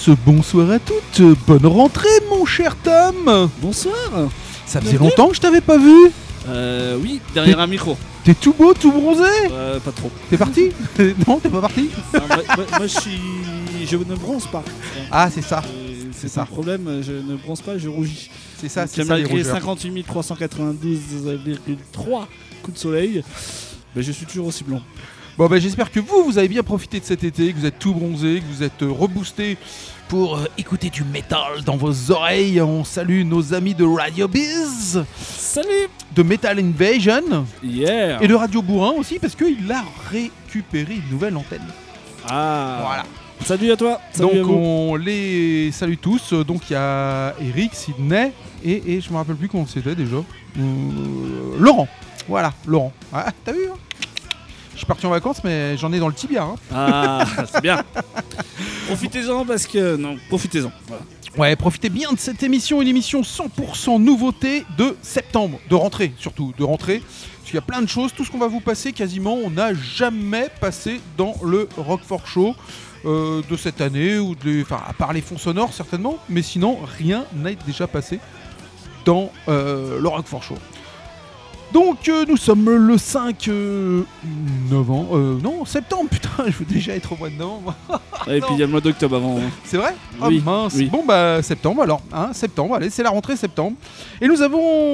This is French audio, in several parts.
tous, bonsoir à toutes, bonne rentrée mon cher Tom. Bonsoir. Ça faisait longtemps que je t'avais pas vu. Oui, derrière un micro. T'es tout beau, tout bronzé. Pas trop. T'es parti? Non, t'es pas parti. Moi je ne bronze pas. Ah c'est ça. C'est ça. un problème, je ne bronze pas, je rougis. C'est ça, Donc, c'est ça les malgré rougeurs. 58 392,3 coups de soleil, je suis toujours aussi blond. Bon bah j'espère que vous avez bien profité de cet été, que vous êtes tout bronzé, que vous êtes reboosté pour écouter du métal dans vos oreilles. On salue nos amis de Radio Biz, Salut. de Metal Invasion Yeah. et de Radio Bourrin aussi parce qu'il a récupéré une nouvelle antenne. Ah. Voilà. Salut à toi. Salut à Donc vous. on les salue tous. Donc il y a Eric, Sydney et je me rappelle plus comment c'était déjà. Laurent. Voilà, Laurent. Ah, t'as vu hein, je suis parti en vacances mais j'en ai dans le tibia. Hein. Ah, c'est bien. Profitez-en parce que... Non, profitez-en. Voilà. Ouais, profitez bien de cette émission, une émission 100% nouveauté de septembre, de rentrée surtout, de rentrée. Parce qu'il y a plein de choses, tout ce qu'on va vous passer quasiment, on n'a jamais passé dans le Roquefort Show de cette année, ou enfin à part les fonds sonores certainement, mais sinon rien n'a déjà passé dans le Roquefort Show. Donc nous sommes le 5 novembre, non septembre, putain je veux déjà être au mois de novembre. Et puis il y a le mois d'octobre avant. Hein. C'est vrai? Oui, Ah mince. oui. Bon bah septembre alors, hein, septembre, allez c'est la rentrée septembre. Et nous avons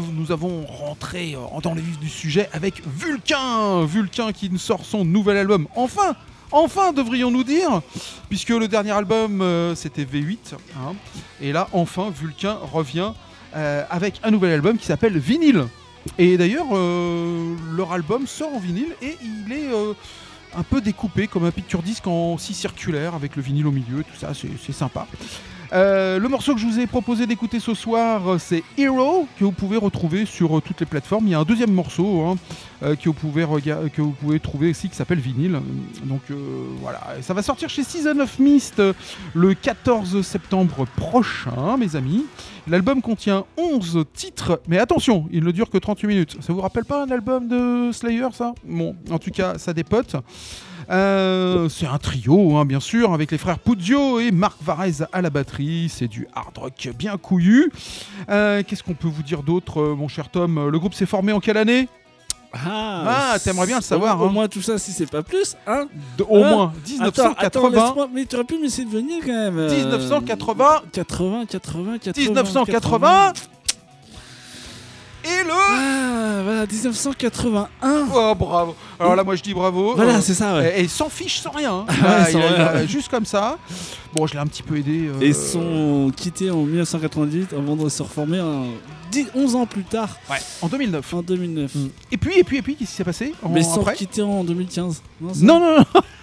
rentré dans le vif du sujet avec Vulcain qui nous sort son nouvel album. Enfin devrions-nous dire, puisque le dernier album c'était V8, hein, et là enfin Vulcain revient avec un nouvel album qui s'appelle Vinyle. Et d'ailleurs leur album sort en vinyle et il est un peu découpé comme un picture disc en scie circulaire avec le vinyle au milieu, tout ça, c'est sympa. Le morceau que je vous ai proposé d'écouter ce soir, c'est Hero, que vous pouvez retrouver sur toutes les plateformes. Il y a un deuxième morceau que vous pouvez trouver ici qui s'appelle Vinyle. Donc voilà, ça va sortir chez Season of Mist le 14 septembre prochain, mes amis. L'album contient 11 titres, mais attention, il ne dure que 38 minutes. Ça vous rappelle pas un album de Slayer, ça? Bon, en tout cas, ça dépote. C'est un trio, hein, bien sûr, avec les frères Puzzio et Marc Varese à la batterie. C'est du hard rock bien couillu. Qu'est-ce qu'on peut vous dire d'autre, mon cher Tom? Le groupe s'est formé en quelle année? Ah, t'aimerais bien le savoir. Au hein. moins tout ça, si c'est pas plus, hein. Au moins 1980. Attends, laisse-moi, mais tu aurais pu me laisser devenir quand même. 1980. 1980. Et le... Ah, voilà, 1981. Oh, bravo. Alors là, moi, je dis bravo. Voilà, c'est ça, ouais. Et il s'en fiche sans rien. Hein. Ouais, sans rien. Juste comme ça. Bon, je l'ai un petit peu aidé. Et sont quittés en 1998 avant de se reformer 11 ans plus tard. Ouais, en 2009. En 2009. Et puis, qu'est-ce qui s'est passé Mais ils sont après quittés en 2015. Non.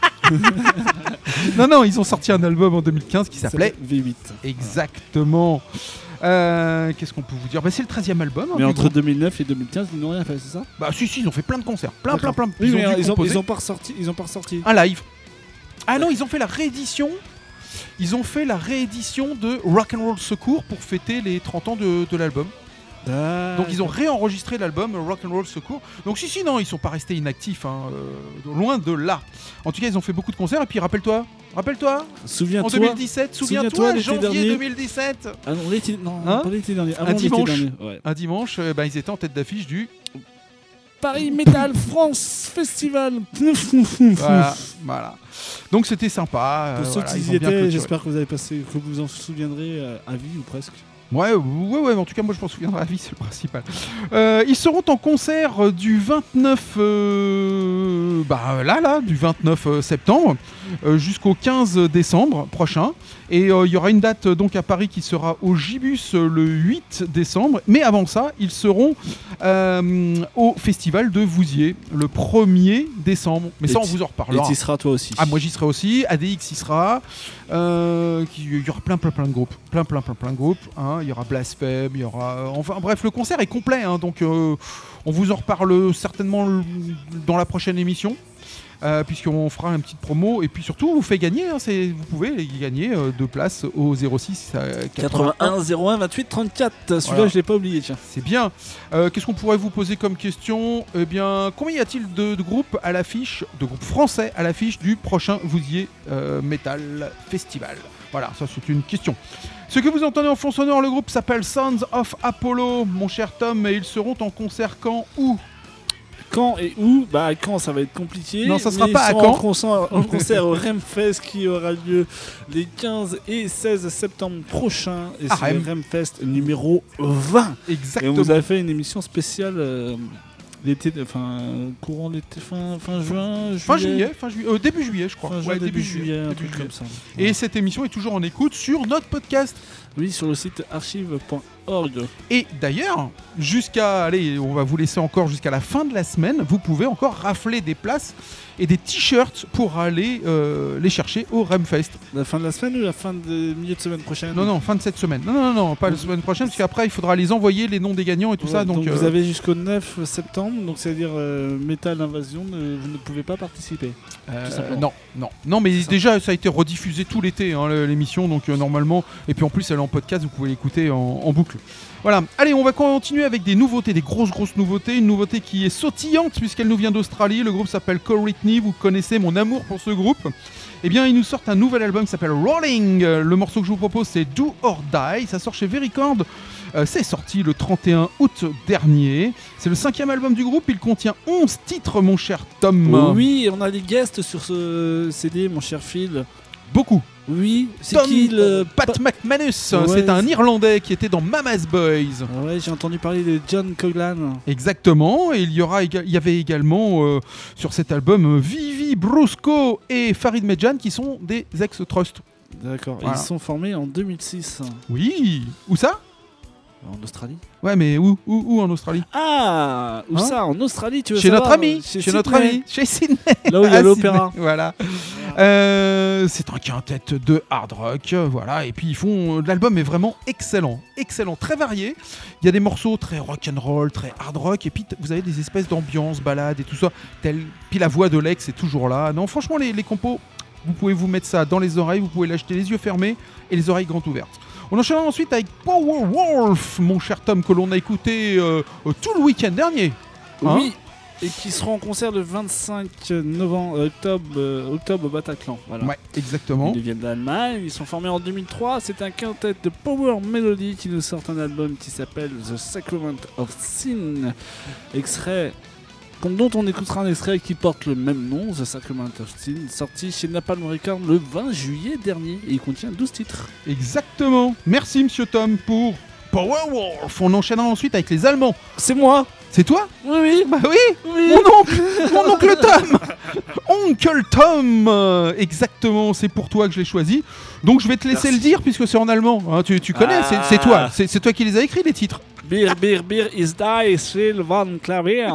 Non, ils ont sorti un album en 2015 qui s'appelait V8. Exactement. Qu'est-ce qu'on peut vous dire? C'est le 13e album. Mais hein, entre 2009 et 2015, ils n'ont rien fait, c'est ça? Bah si, ils ont fait plein de concerts. Plein. Oui, mais dû composer ils ont pas ressorti. un live. Ah non, ils ont fait la réédition. Ils ont fait la réédition de Rock'n'Roll Secours pour fêter les 30 ans de l'album. Donc ils ont réenregistré l'album Rock'n'Roll Secours. Donc non, ils sont pas restés inactifs, hein, loin de là. En tout cas, ils ont fait beaucoup de concerts. Et puis rappelle-toi, Souviens-toi. en 2017, souviens-toi, l'été janvier dernier. 2017. Ah non, Hein pas l'été dernier. Avant Un l'été dimanche. dernier, ouais. Un dimanche, ils étaient en tête d'affiche du... Paris Metal France Festival. Voilà. Donc c'était sympa. Pour ceux voilà, qui ils y ont bien étaient, clôturé. j'espère que vous avez passé, que vous en souviendrez à vie ou presque. Ouais, en tout cas moi je m'en souviendrai à vie, c'est le principal. Ils seront en concert du 29 du 29 septembre jusqu'au 15 décembre prochain. Et il y aura une date donc à Paris qui sera au Gibus le 8 décembre. Mais avant ça, ils seront au festival de Vouziers le 1er décembre. Mais ça, on vous en reparlera. Et tu y seras toi aussi. Ah, moi j'y serai aussi, ADX y sera, il y aura plein de groupes, plein de groupes, hein. Il y aura Blasphème, il y aura... Enfin bref, le concert est complet, hein, donc on vous en reparle certainement dans la prochaine émission. Puisqu'on fera une petite promo et puis surtout on vous fait gagner, hein, vous pouvez gagner 2 places au 06 81 01 28 34. Celui-là, voilà. je l'ai pas oublié, tiens. C'est bien. Qu'est-ce qu'on pourrait vous poser comme question? Eh bien, combien y a-t-il de groupes à l'affiche, de groupes français à l'affiche du prochain Vouziers Metal Festival? Voilà, ça c'est une question. Ce que vous entendez en fond sonore, le groupe s'appelle Sons of Apollo, mon cher Tom, et ils seront en concert quand, où? Quand et où? Bah quand ça va être compliqué. Non, ça sera mais pas à ils sont quand. en concert au Remfest qui aura lieu les 15 et 16 septembre prochains. Et c'est le Remfest numéro 20. Exactement. Et on vous a fait une émission spéciale l'été, courant l'été, fin juin, début juillet, je crois. Début juillet, un truc comme ça. Et cette émission est toujours en écoute sur notre podcast. Oui, sur le site archive.org. Et d'ailleurs, on va vous laisser encore jusqu'à la fin de la semaine, vous pouvez encore rafler des places et des t-shirts pour aller les chercher au Remfest. La fin de la semaine ou la fin de milieu de semaine prochaine? Non, fin de cette semaine. Non, pas la semaine prochaine, parce qu'après il faudra les envoyer, les noms des gagnants et tout ça. Donc vous avez jusqu'au 9 septembre, donc c'est-à-dire Metal Invasion, vous ne pouvez pas participer. Non, mais déjà ça a été rediffusé tout l'été, l'émission, donc normalement, et puis en plus elle est en podcast, vous pouvez l'écouter en boucle. Voilà, allez, on va continuer avec des nouveautés, des grosses nouveautés. Une nouveauté qui est sautillante puisqu'elle nous vient d'Australie. Le groupe s'appelle Coritney, vous connaissez mon amour pour ce groupe. Eh bien, ils nous sortent un nouvel album qui s'appelle Rolling. Le morceau que je vous propose, c'est Do or Die. Ça sort chez Vericord. C'est sorti le 31 août dernier. C'est le 5e album du groupe. Il contient 11 titres, mon cher Tom. Oui, on a des guests sur ce CD, mon cher Phil. Beaucoup. Oui, c'est Tom, qui le Pat McManus, c'est un Irlandais qui était dans Mama's Boys. Ouais, j'ai entendu parler de John Coughlan. Exactement, et il y avait également sur cet album Vivi Brusco et Farid Medjan qui sont des ex-Trust. D'accord, voilà. Ils sont formés en 2006. Oui, où ça? En Australie. Ouais, mais où en Australie? Ah, où ça? En Australie, tu veux chez savoir? Notre ami, chez Sydney. Là où il y a l'opéra. Voilà. C'est un quintet de hard rock, voilà. Et puis l'album est vraiment excellent, très varié. Il y a des morceaux très rock and roll, très hard rock, et puis vous avez des espèces d'ambiance, balades et tout ça. Puis la voix de Lex est toujours là. Non, franchement, les compos, vous pouvez vous mettre ça dans les oreilles, vous pouvez l'acheter les yeux fermés et les oreilles grandes ouvertes. On enchaîne ensuite avec Powerwolf, mon cher Tom, que l'on a écouté tout le week-end dernier. Oui, et qui seront en concert le 25 octobre au Bataclan. Voilà. Ouais, exactement. Ils viennent d'Allemagne, ils sont formés en 2003. C'est un quintet de Power Melody qui nous sort un album qui s'appelle The Sacrament of Sin. Extrait dont on écoutera un extrait qui porte le même nom, The Sacrament of Sin, sorti chez Napalm Records le 20 juillet dernier, et il contient 12 titres. Exactement. Merci Monsieur Tom pour Powerwolf. On enchaînera ensuite avec les Allemands. C'est moi. C'est toi? Oui. Bah oui. Mon oncle Tom. Oncle Tom. Exactement, c'est pour toi que je l'ai choisi. Donc je vais te laisser le dire puisque c'est en allemand. Hein, tu connais, c'est toi. C'est toi qui les as écrits, les titres. Beer is die, Phil van Klavier.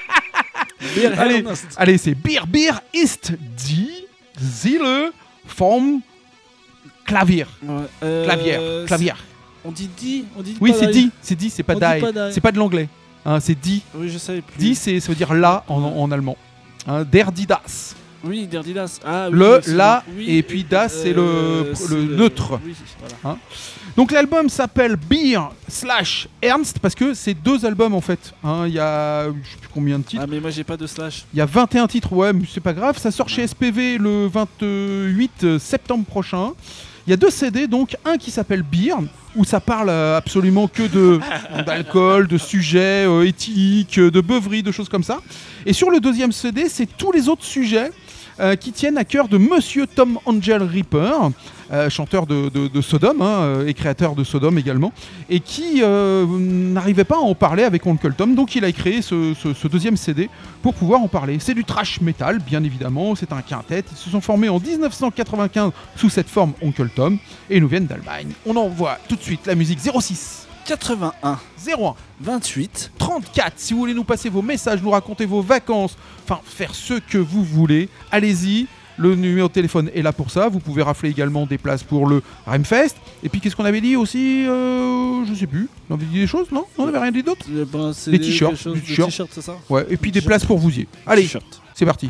Allez, c'est Beer ist die Seele vom Klavier. Klavier. On dit die. Oui, c'est die, c'est pas die. C'est pas de l'anglais. Hein, c'est die. Oui, je savais plus. Die, ça veut dire là en allemand. Hein, der die das. Oui, der die das. Ah, oui, et puis das, c'est le neutre. Oui, voilà. Hein. Donc l'album s'appelle Beer/Ernst parce que c'est 2 albums en fait. Hein, il y a je sais plus combien de titres. Ah mais moi j'ai pas de slash. Il y a 21 titres, ouais, mais c'est pas grave. Ça sort chez SPV le 28 septembre prochain. Il y a 2 CD, donc un qui s'appelle Beer, où ça parle absolument que d'alcool, de sujets éthyliques, de beuveries, de choses comme ça. Et sur le 2e CD, c'est tous les autres sujets qui tiennent à cœur de Monsieur Tom Angel Reaper, chanteur de Sodom et créateur de Sodom également, et qui n'arrivait pas à en parler avec Oncle Tom, donc il a créé ce 2e CD pour pouvoir en parler. C'est du thrash metal, bien évidemment, c'est un quintet, ils se sont formés en 1995 sous cette forme Oncle Tom, et ils nous viennent d'Allemagne. On envoie tout de suite la musique 06 81 01 28 34. Si vous voulez nous passer vos messages, nous raconter vos vacances, enfin faire ce que vous voulez, allez-y. Le numéro de téléphone est là pour ça. Vous pouvez rafler également des places pour le Remfest. Et puis qu'est-ce qu'on avait dit aussi je sais plus. On avait dit des choses, non? On n'avait rien dit d'autre? Des t-shirts. Des t-shirts, c'est ça? Ouais, et puis des places pour vous y. Allez, c'est parti.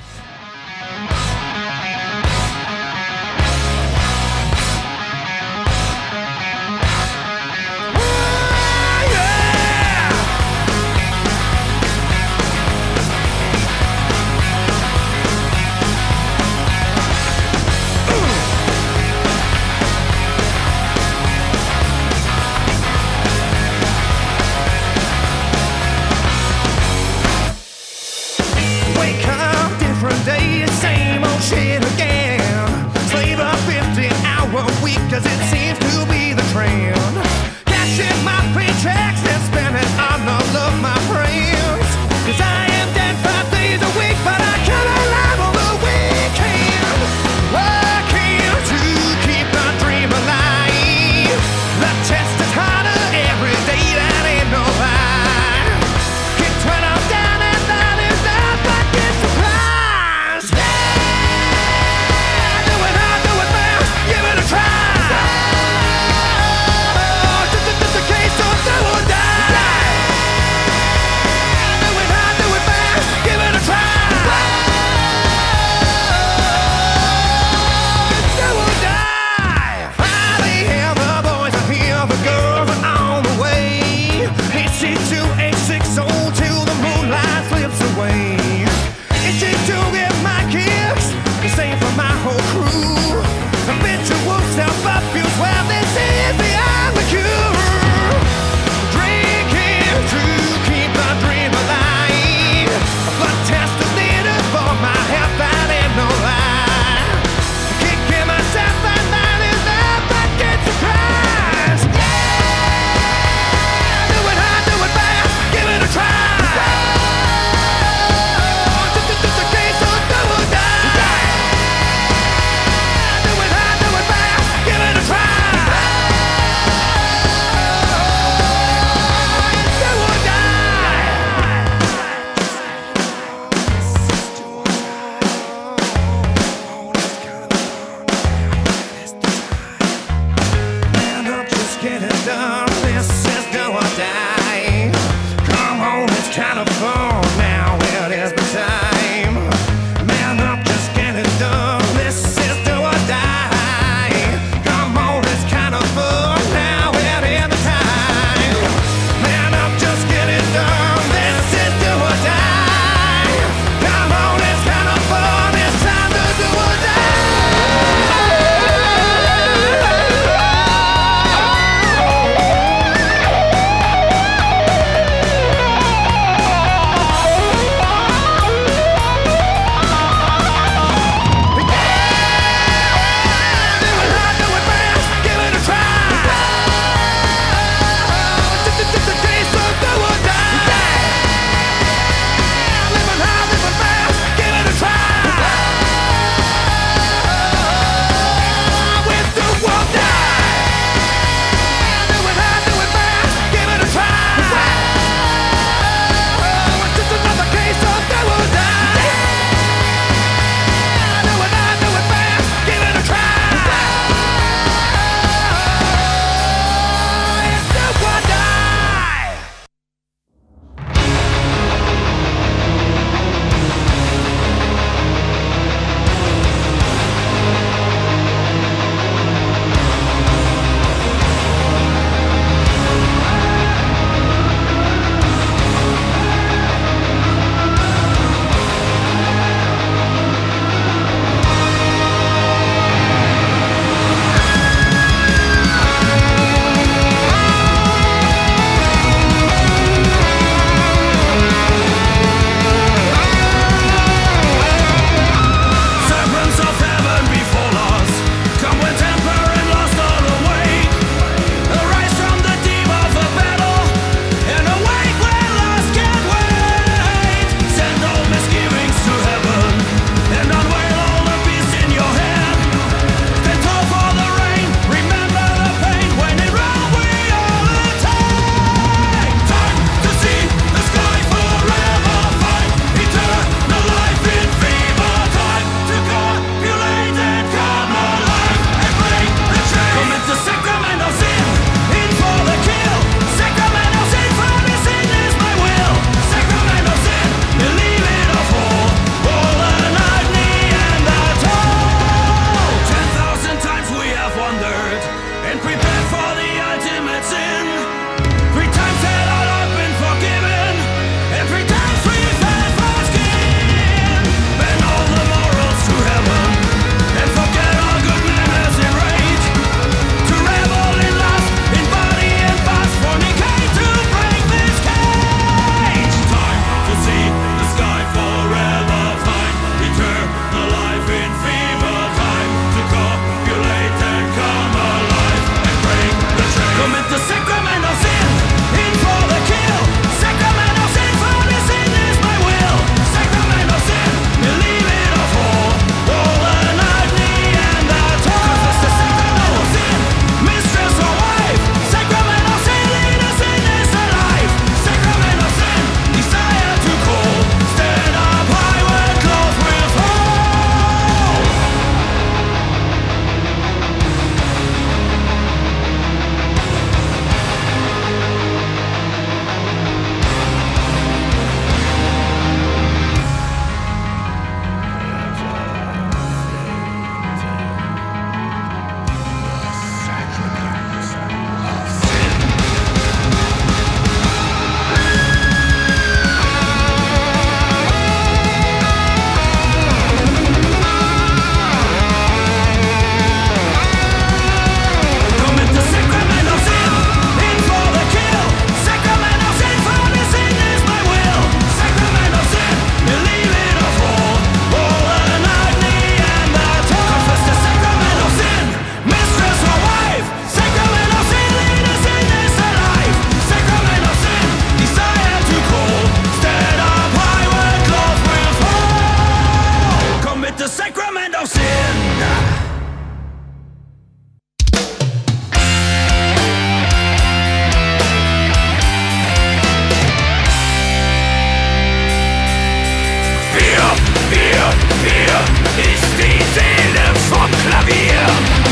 ist die Seele vom Klavier.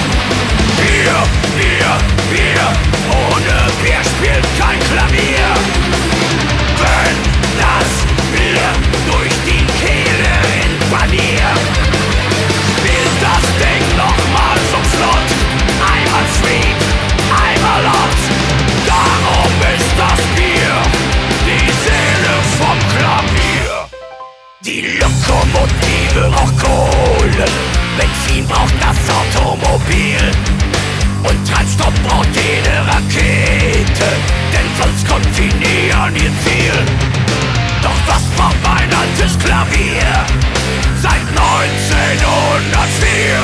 Bier, ohne Bier spielt kein Klavier. Wenn das Bier durch die Kehle imponiert, spielt das Ding nochmal so flott. Einmal sweet, einmal hot. Darum ist das Bier die Seele vom Klavier. Die Lokomotive braucht Kohlen, Benzin braucht das Automobil und Treibstoff braucht jede Rakete, denn sonst kommt sie nie an ihr Ziel. Doch was braucht ein altes Klavier seit 1904?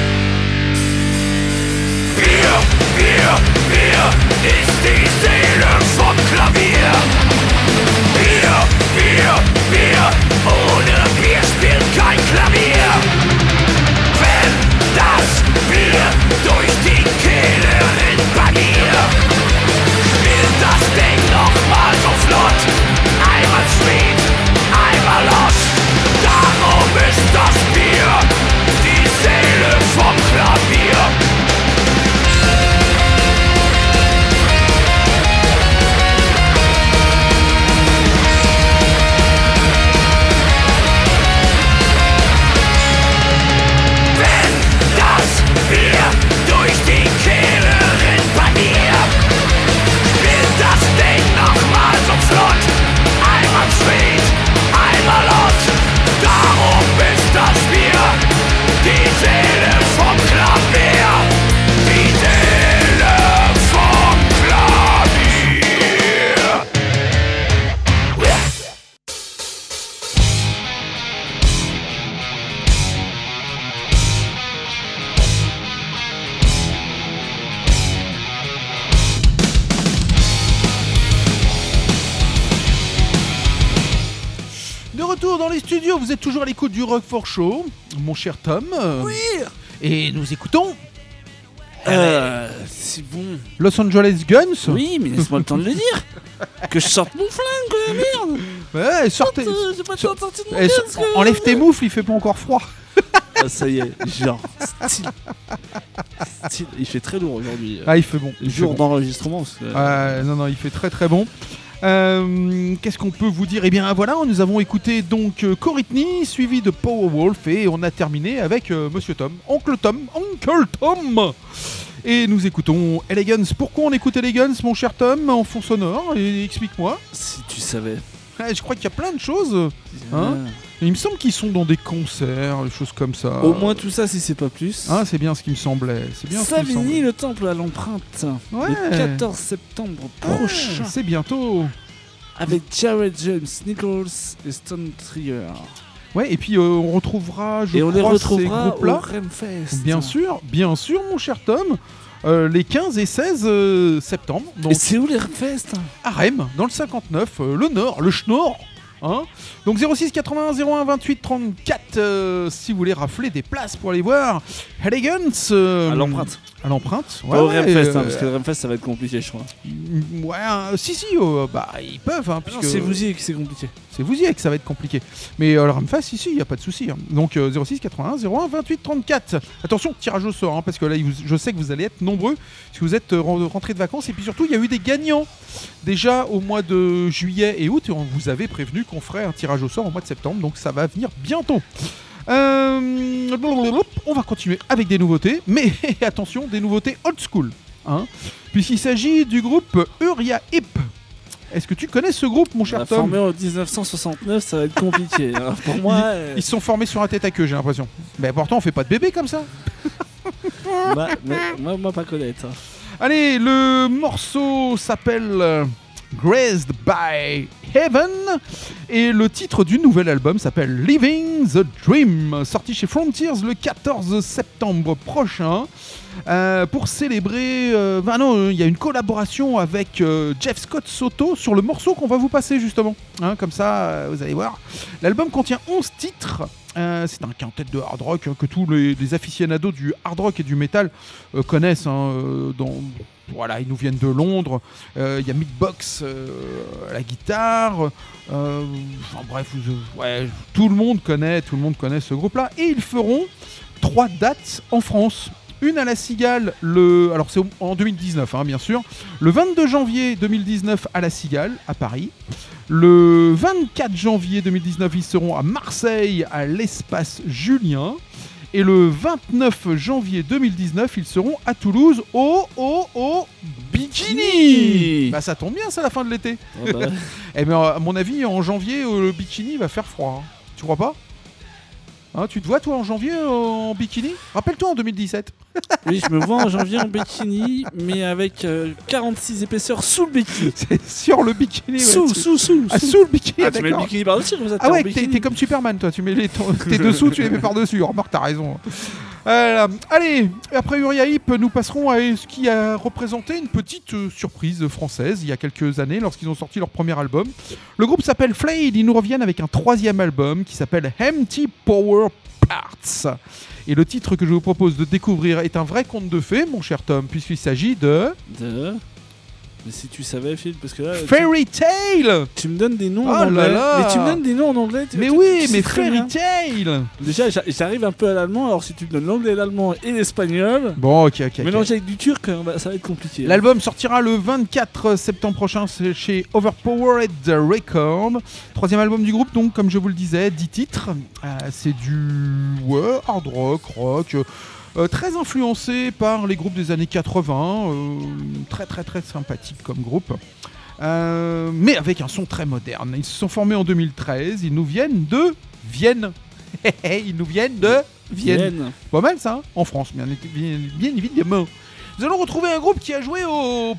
Bier ist die Seele vom Klavier. Bier, ohne Bier spielt kein Klavier. Wenn das Bier durch die Kehle imponiert, spielt das Ding nochmal so flott. Einmal sweet, einmal hot. Darum ist das Bier die Seele vom Klavier. Durch die Kehle imponiert, spielt das Ding nochmal so flott. Einmal sweet, einmal hot. Darum ist das Bier die Seele vom Klavier. Die Seele vom Klavier. De retour dans les studios, vous êtes toujours à l'écoute du Rock for Show, mon cher Tom. Oui. Et nous écoutons C'est bon. Los Angeles Guns. Oui, mais laisse-moi le temps de le dire. Que je sorte mon flingue, merde. Ouais, sortez. J'ai pas le temps de sortir de mon Eh, casque. enlève tes moufles, il fait pas encore froid. Ah, ça y est, genre, style. Il fait très lourd aujourd'hui. Ah, il fait bon. il fait Jour bon. d'enregistrement. Parce que, Non, il fait très très bon. Qu'est-ce qu'on peut vous dire? Eh bien voilà, nous avons écouté donc Coritney, suivi de Powerwolf, et on a terminé avec Monsieur Tom, Oncle Tom. Et nous écoutons Elegance. Pourquoi on écoute Elegance, mon cher Tom, en fond sonore? Et explique-moi. Si tu savais. Je crois qu'il y a plein de choses. Hein, il me semble qu'ils sont dans des concerts, des choses comme ça. Au moins tout ça, si c'est pas plus. Ah, c'est bien ce qui me semblait. C'est bien ce qui me Savigny, semblait. le temple à l'empreinte. Ouais. Le 14 septembre prochain. C'est bientôt. Avec Jared James, Nichols et Stone Trier. Ouais, et puis on retrouvera, je Et on les crois, ces retrouvera au groupes-là. Remfest. Bien sûr, mon cher Tom. Les 15 et 16 septembre. Donc Et c'est où les Remfest? à Rennes, dans le 59, le Nord, le Schnorr. Hein, donc 06 81 01 28 34 si vous voulez rafler des places pour aller voir Elegance À l'empreinte. À l'empreinte, Pas au Remfest, parce que le Remfest ça va être compliqué, je crois. Ouais, si, bah ils peuvent, hein, Non, puisque c'est Vouziers qui c'est compliqué. c'est vous y que ça va être compliqué. Mais le Ramfest, ici, il n'y a pas de souci. Hein. Donc 06 81 01 28 34. Attention, tirage au sort, hein, parce que là, je sais que vous allez être nombreux, si vous êtes rentrés de vacances. Et puis surtout, il y a eu des gagnants déjà au mois de juillet et août. Et on vous avait prévenu qu'on ferait un tirage au sort au mois de septembre. Donc ça va venir bientôt. On va continuer avec des nouveautés. Mais attention, des nouveautés old school. Hein, puisqu'il s'agit du groupe Uriah Heep. Est-ce que tu connais ce groupe, mon cher Tom? Formé en 1969, ça va être compliqué. Alors, pour moi, Ils se sont formés sur un tête à queue, j'ai l'impression. Mais pourtant, on fait pas de bébé comme ça. moi pas connaître. Hein. Allez, le morceau s'appelle Graced by Heaven et le titre du nouvel album s'appelle Living the Dream, sorti chez Frontiers le 14 septembre prochain. Pour célébrer, il y a une collaboration avec Jeff Scott Soto sur le morceau qu'on va vous passer justement. Hein, comme ça, vous allez voir. L'album contient 11 titres. C'est un quintet de hard rock que tous les aficionados du hard rock et du metal connaissent. Hein, voilà, ils nous viennent de Londres. Il y a Mick Box à la guitare. Enfin bref, ouais, tout le monde connaît ce groupe-là. Et ils feront 3 dates en France. Une à la Cigale, alors c'est en 2019 bien sûr, le 22 janvier 2019 à la Cigale, à Paris. Le 24 janvier 2019, ils seront à Marseille, à l'Espace Julien. Et le 29 janvier 2019, ils seront à Toulouse, au Bikini. Bah ça tombe bien, c'est la fin de l'été. Oh bah. Eh bien, à mon avis, en janvier, le Bikini va faire froid. Tu crois pas ? Hein, tu te vois toi en janvier en bikini ? Rappelle-toi en 2017. Oui, je me vois en janvier en bikini, mais avec 46 épaisseurs sous le bikini. C'est sur le bikini. Sous. Ah, sous le bikini. Ah, tu mets le bikini par-dessus comme ça. Ah ouais, t'es comme Superman toi. Tu mets tes dessous, tu les mets par-dessus. Remarque, t'as raison. Allez, après Uriah Heep, nous passerons à ce qui a représenté une petite surprise française il y a quelques années lorsqu'ils ont sorti leur premier album. Le groupe s'appelle Flayed, ils nous reviennent avec un 3e album qui s'appelle Empty Power Parts. Et le titre que je vous propose de découvrir est un vrai conte de fées, mon cher Tom, puisqu'il s'agit de... Mais si tu savais, Phil, parce que là... Fairy Tail. Tu me donnes des noms en Oh anglais. là là. Mais tu me donnes des noms en anglais. Mais tu oui, sais mais très Fairy bien. Tail. Déjà, j'arrive un peu à l'allemand, alors si tu me donnes l'anglais, l'allemand et l'espagnol, Bon, ok. mélangé avec du turc, ça va être compliqué. L'album sortira le 24 septembre prochain, c'est chez Overpowered Records. 3e album du groupe, donc, comme je vous le disais, 10 titres. C'est du hard rock. Très influencé par les groupes des années 80, très très très sympathique comme groupe, mais avec un son très moderne. Ils se sont formés en 2013, ils nous viennent de Vienne. Pas mal ça, hein, en France, bien évidemment. Nous allons retrouver un groupe qui a joué au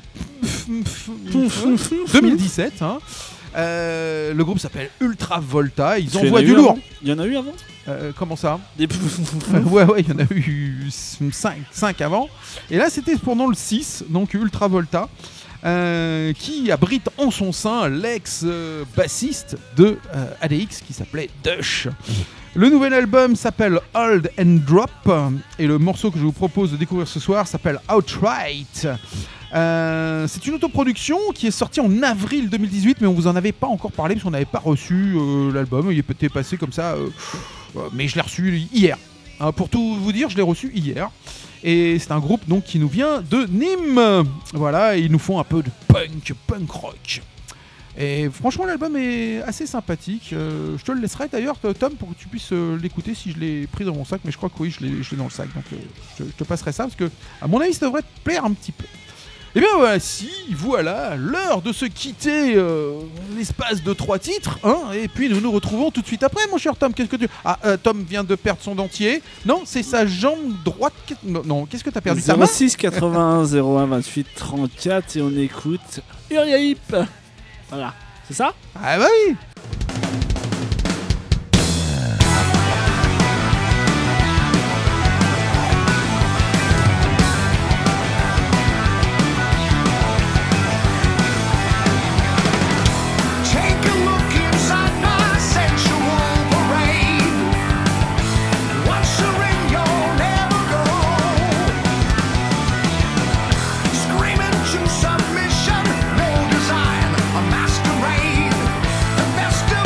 2017. Le groupe s'appelle Ultra Volta, ils envoient du lourd. Il y en a eu avant Comment ça? Des Ouais, il y en a eu 5 avant. Et là, c'était pendant le 6, donc Ultra Volta, qui abrite en son sein l'ex-bassiste de ADX qui s'appelait Dush. Le nouvel album s'appelle Hold and Drop, et le morceau que je vous propose de découvrir ce soir s'appelle Outright. C'est une autoproduction qui est sortie en avril 2018, mais on vous en avait pas encore parlé parce qu'on n'avait pas reçu l'album. Il était passé comme ça, mais je l'ai reçu hier. Pour tout vous dire, je l'ai reçu hier. Et c'est un groupe donc qui nous vient de Nîmes. Voilà, et ils nous font un peu de punk rock. Et franchement, l'album est assez sympathique. Je te le laisserai d'ailleurs, Tom, pour que tu puisses l'écouter si je l'ai pris dans mon sac. Mais je crois que oui, je l'ai dans le sac. Donc je te passerai ça parce que, à mon avis, ça devrait te plaire un petit peu. Et bien voici, voilà, l'heure de se quitter l'espace de 3 titres, et puis nous nous retrouvons tout de suite après, mon cher Tom. Qu'est-ce que tu... Tom vient de perdre son dentier. Non, c'est sa jambe droite. Non, qu'est-ce que t'as perdu? Ta main? 06 81 01 28 34 et on écoute Uriah Heep. Voilà, c'est ça? Ah bah oui. Submission, no design, a masquerade. The best of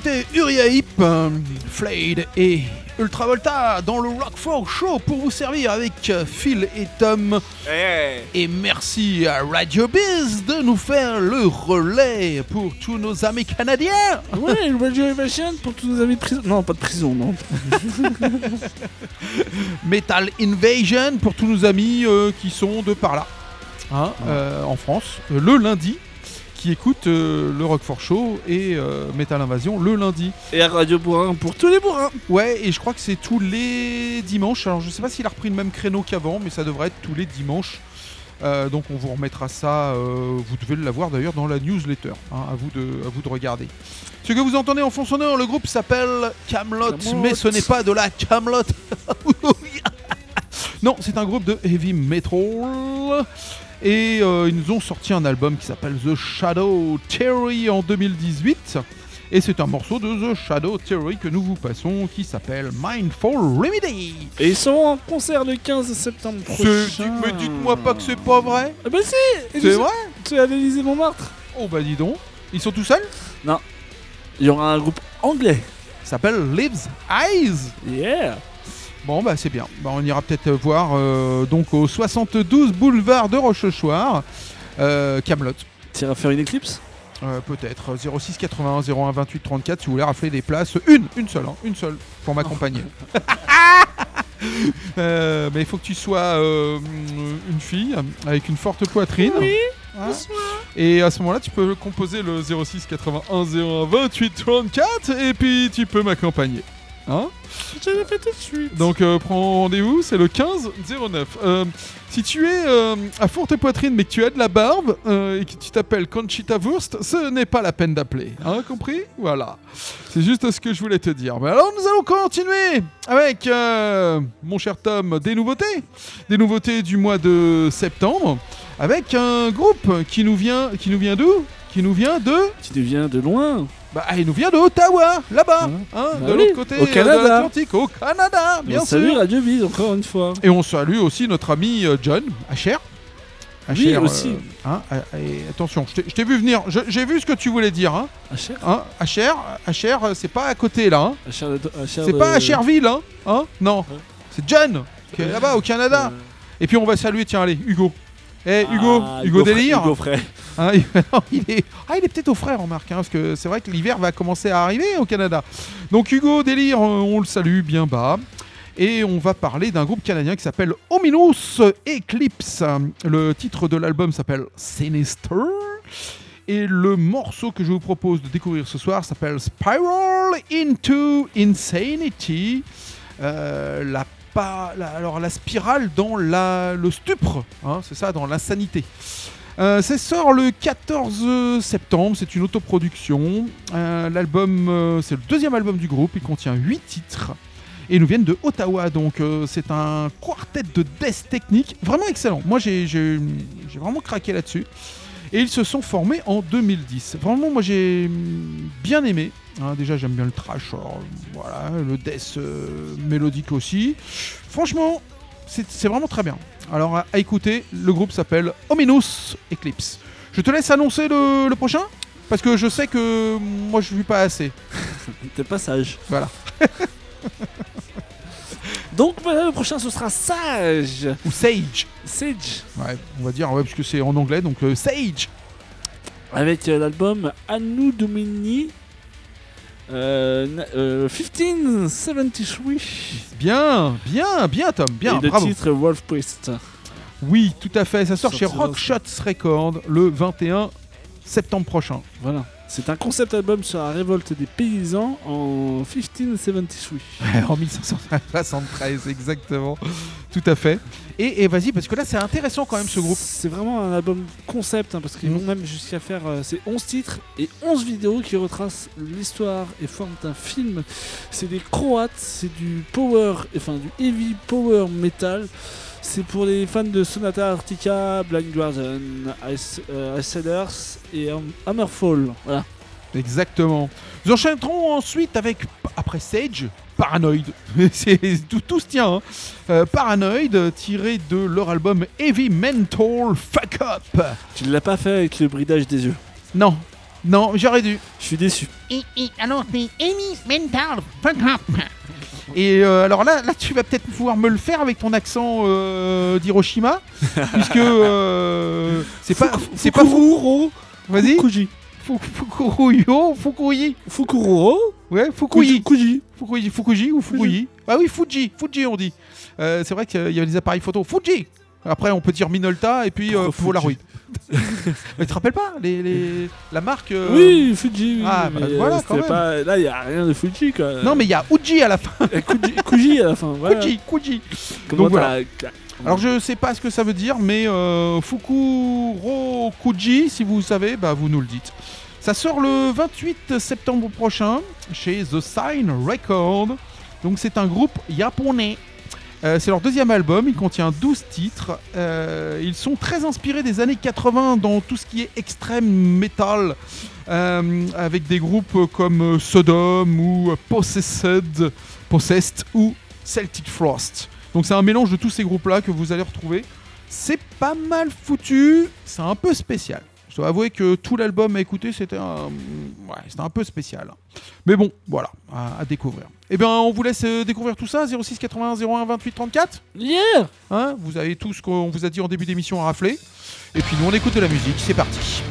c'était Uriah Heep, Flayed et Ultravolta dans le Roquefort Show pour vous servir avec Phil et Tom. Et merci à Radio Biz de nous faire le relais pour tous nos amis canadiens. Ouais, le Radio Invasion pour tous nos amis de prison. Non, pas de prison, non. Metal Invasion pour tous nos amis qui sont de par là, en France, le lundi, qui écoutent le Roquefort Show et Metal Invasion le lundi. Et à Radio Bourrin pour tous les bourrins. Ouais, et je crois que c'est tous les dimanches. Alors je sais pas s'il a repris le même créneau qu'avant, mais ça devrait être tous les dimanches. Donc on vous remettra ça, vous devez l'avoir d'ailleurs dans la newsletter, à vous de regarder. Ce que vous entendez en fond sonore, le groupe s'appelle Camelot, mais ce n'est pas de la Camelot. Non, c'est un groupe de heavy metal. Et ils nous ont sorti un album qui s'appelle The Shadow Theory en 2018. Et c'est un morceau de The Shadow Theory que nous vous passons qui s'appelle Mindful Remedy. Et ils sont en concert le 15 septembre prochain. Mais dites-moi pas que c'est pas vrai. Ah bah si. C'est vrai. Tu es à l'Élysée Montmartre. Oh bah dis donc. Ils sont tout seuls? Non. Il y aura un groupe anglais. Ça s'appelle Lives Eyes. Yeah. Bon bah c'est bien, bah, on ira peut-être voir donc au 72 boulevard de Rochechouart, Camelot. Tu iras faire une éclipse? Peut-être 06 81 01 28 34 si vous voulez rafler des places, une seule pour m'accompagner. Mais il faut que tu sois une fille avec une forte poitrine. Oui. Et à ce moment-là, tu peux composer le 06 81 01 28 34 et puis tu peux m'accompagner. Hein? Je l'ai fait tout de suite. Donc prends rendez-vous, c'est le 15-09. Si tu es à forte poitrine mais que tu as de la barbe et que tu t'appelles Conchita Wurst, ce n'est pas la peine d'appeler. Hein, compris? Voilà. C'est juste ce que je voulais te dire. Mais alors nous allons continuer avec, mon cher Tom, des nouveautés. Des nouveautés du mois de septembre. Avec un groupe qui nous vient d'où? Qui nous vient de... Tu deviens de loin. Bah, il nous vient de Ottawa, là-bas, de l'autre côté au Canada. de l'Atlantique, au Canada, bien sûr. Salut Radio Biz, encore une fois. Et on salue aussi notre ami John, Asher. Oui, aussi. Et attention, je t'ai vu venir, j'ai vu ce que tu voulais dire. Asher Asher, c'est pas à côté là. C'est pas à Asherville, non, Ouais. c'est John, qui est là-bas au Canada. Et puis on va saluer, tiens, allez, Hugo. Hugo Délire. Hugo Frère. Il est peut-être au frère, remarque, parce que c'est vrai que l'hiver va commencer à arriver au Canada. Donc Hugo Délire, on le salue bien bas. Et on va parler d'un groupe canadien qui s'appelle Ominous Eclipse. Le titre de l'album s'appelle Sinister. Et le morceau que je vous propose de découvrir ce soir s'appelle Spiral into Insanity. La spirale dans le stupre, c'est ça, dans l'insanité. Ça sort le 14 septembre, c'est une autoproduction. L'album, c'est le deuxième album du groupe, il contient 8 titres. Et ils nous viennent de Ottawa, donc c'est un quartet de death technique, vraiment excellent. Moi j'ai vraiment craqué là-dessus. Et ils se sont formés en 2010. Vraiment, moi j'ai bien aimé. Déjà j'aime bien le trash, voilà, le death mélodique aussi. Franchement, c'est vraiment très bien. Alors à écouter, le groupe s'appelle Ominous Eclipse. Je te laisse annoncer le prochain, parce que je sais que moi je ne vis pas assez. T'es pas sage. Voilà. Donc le prochain ce sera Sage. Ou Sage. Sage. Ouais, on va dire, parce que c'est en anglais, donc Sage. Avec l'album Anno Domini 1573. Bien Tom, bien, et bravo. Le titre Wolf Priest. Oui, tout à fait, ça sort chez Sortira Rockshots Records le 21 septembre prochain. Voilà. C'est un concept album sur la révolte des paysans en 1573. En 1573, exactement. Tout à fait. Et vas-y, parce que là, c'est intéressant quand même ce groupe. C'est vraiment un album concept, parce qu'ils vont même jusqu'à faire ces 11 titres et 11 vidéos qui retracent l'histoire et forment un film. C'est des Croates, c'est du power, enfin du heavy power metal. C'est pour les fans de Sonata Arctica, Blind Guardian, Icelanders et Hammerfall. Voilà. Exactement. Nous enchaînerons ensuite avec, après Sage, Paranoid. Tout se tient. Paranoid, tiré de leur album Heavy Mental Fuck Up. Tu ne l'as pas fait avec le bridage des yeux. Non. Non, j'aurais dû. Je suis déçu. Alors, c'est Amy Mental. Et alors là, tu vas peut-être pouvoir me le faire avec ton accent d'Hiroshima, puisque c'est pas Fukuro. Vas-y. Fukuji. Fukuyi. Fukuro. Ouais, Fukuyi. Fukuji. Fukuji ou Fukuyi. Ah oui, Fuji on dit. C'est vrai qu'il y avait des appareils photo. Fuji. Après, on peut dire Minolta et puis Polaroid. Mais tu te rappelles pas la marque Oui, Fuji. Ah, bah, voilà, quand même. Là, il n'y a rien de Fuji, quoi. Non, mais il y a Uji à la fin. Kuji à la fin. Voilà. Kuji. Comment Donc, voilà. t'as- Alors je sais pas ce que ça veut dire, mais Fukuro Kuji, si vous savez, bah vous nous le dites. Ça sort le 28 septembre prochain chez The Sign Record. Donc c'est un groupe japonais. C'est leur deuxième album, il contient 12 titres. Ils sont très inspirés des années 80 dans tout ce qui est extreme metal, avec des groupes comme Sodom ou Possessed ou Celtic Frost. Donc c'est un mélange de tous ces groupes-là que vous allez retrouver. C'est pas mal foutu, c'est un peu spécial. Je dois avouer que tout l'album à écouter, c'était un peu spécial. Mais bon, voilà, à découvrir. Eh bien, on vous laisse découvrir tout ça, 06 81 01 28 34. Yeah. Hein, vous avez tout ce qu'on vous a dit en début d'émission à rafler. Et puis nous, on écoute de la musique, c'est parti.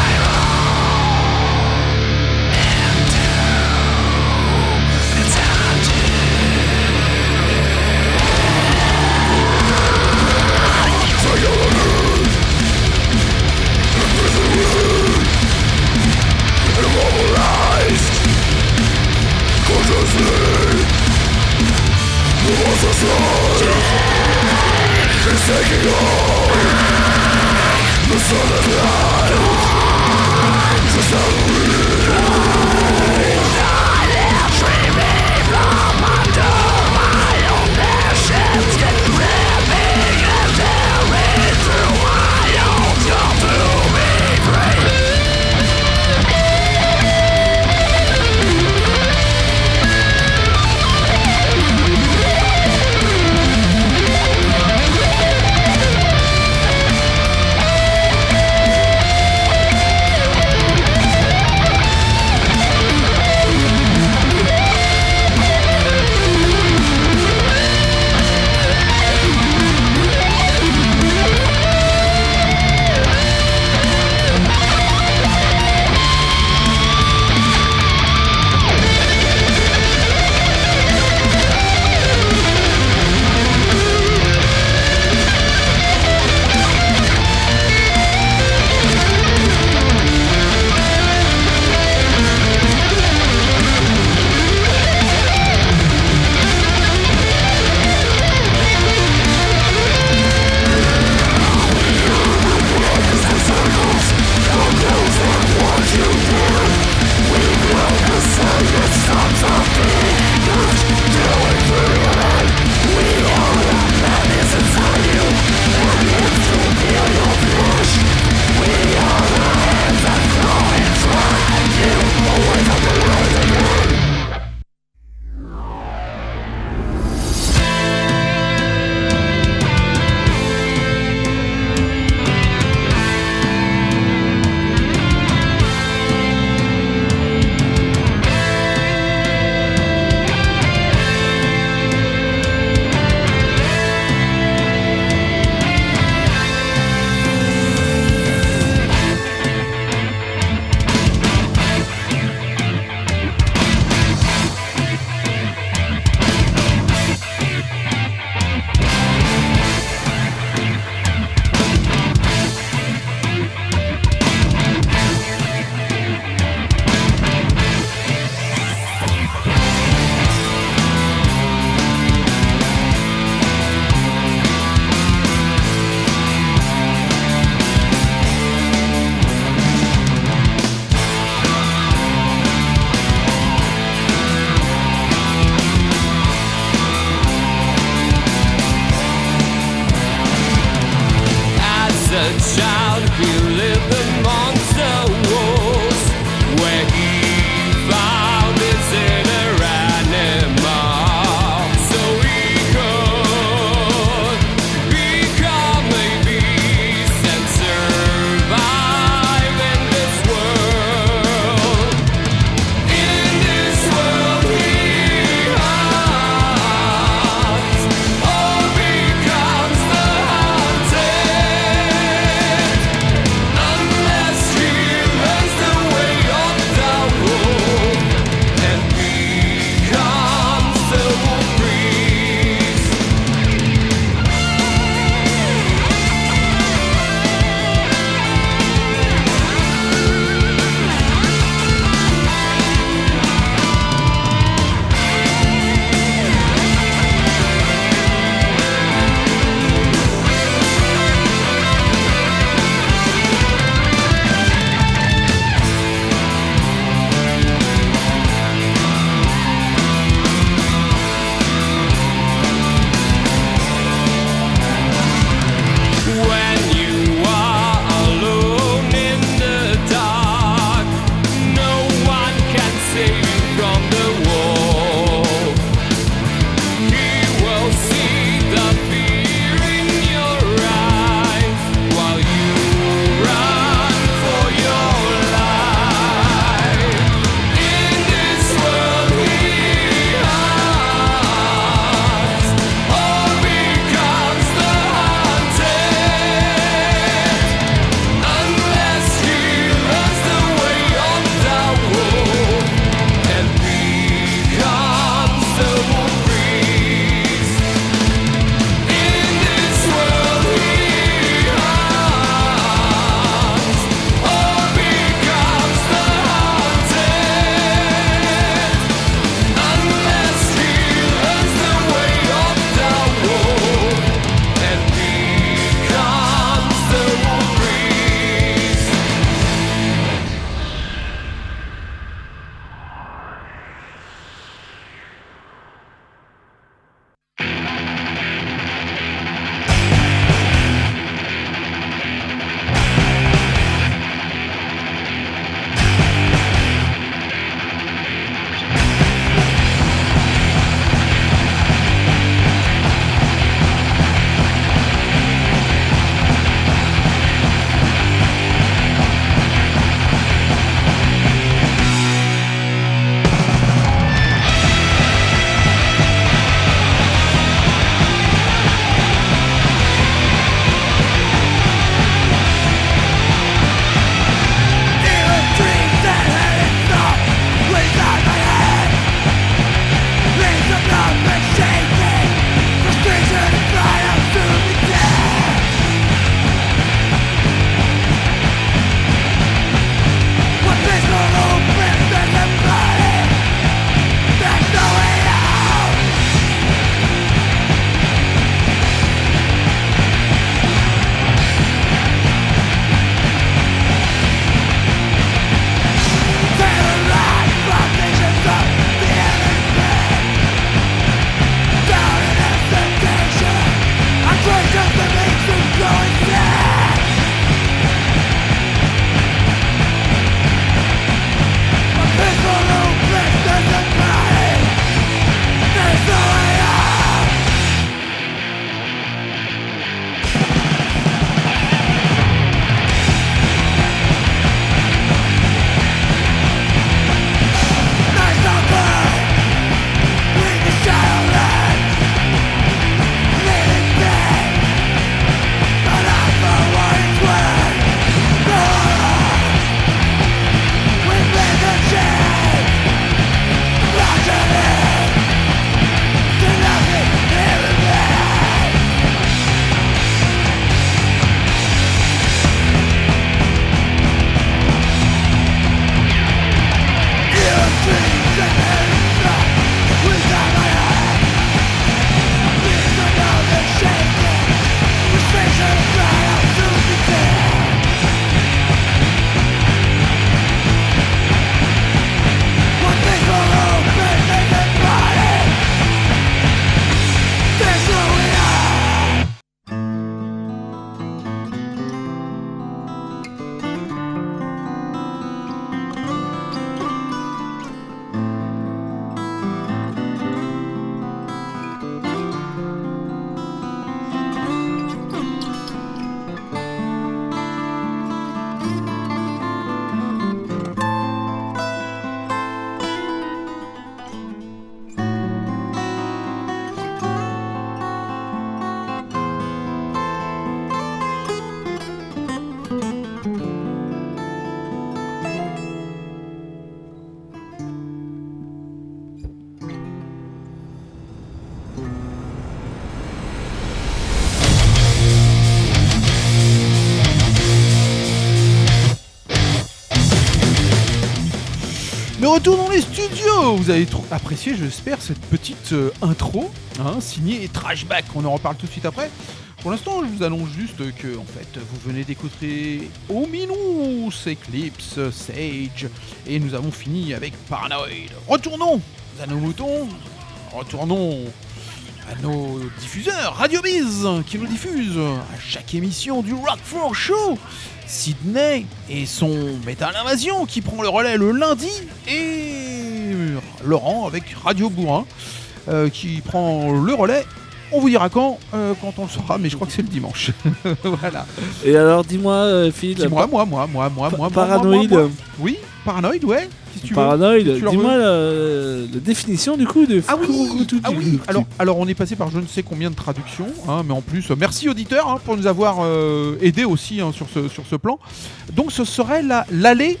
retour dans les studios. Vous avez apprécié, j'espère, cette petite intro signée Trashback. On en reparle tout de suite après. Pour l'instant, je vous annonce juste que, en fait, vous venez d'écouter Ominous, Eclipse, Sage, et nous avons fini avec Paranoid. Retournons à nos moutons, retournons à nos diffuseurs, Radio Biz, qui nous diffusent à chaque émission du Roquefort Show. Sydney et son Metal Invasion qui prend le relais le lundi, et Laurent avec Radio Bourrin qui prend le relais. On vous dira quand on le saura, mais je crois que c'est le dimanche. Voilà. Et alors, dis-moi, Phil. Dis-moi, moi. Paranoïde. Oui, Paranoïde, ouais. Si tu Paranoïde. veux. Dis-moi la définition du coup de. Ah oui. Alors, on est passé par je ne sais combien de traductions, mais en plus, merci auditeurs pour nous avoir aidés aussi sur ce plan. Donc, ce serait l'allée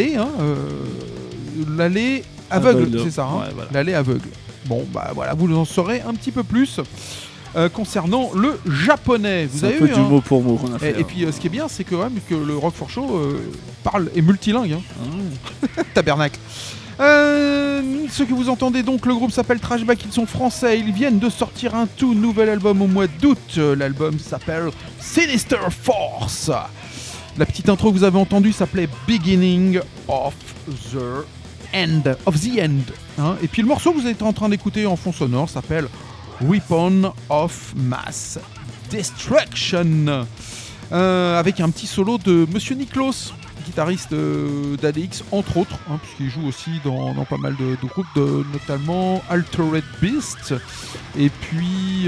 aveugle, c'est ça, ouais, voilà. L'allée aveugle. Bon, bah voilà, vous en saurez un petit peu plus concernant le japonais. Vous avez un peu vu, du mot pour mot qu'on a fait. Et puis, ce qui est bien, c'est que, que le Roquefort Show est multilingue. Tabernacle. Ce que vous entendez donc, le groupe s'appelle Trashback, ils sont français, ils viennent de sortir un tout nouvel album au mois d'août. L'album s'appelle Sinister Force. La petite intro que vous avez entendue s'appelait Beginning of the End. Et puis le morceau que vous êtes en train d'écouter en fond sonore s'appelle Weapon of Mass Destruction. Avec un petit solo de Monsieur Niklos, guitariste d'ADX, entre autres, puisqu'il joue aussi dans pas mal de groupes, notamment Altered Beast, et puis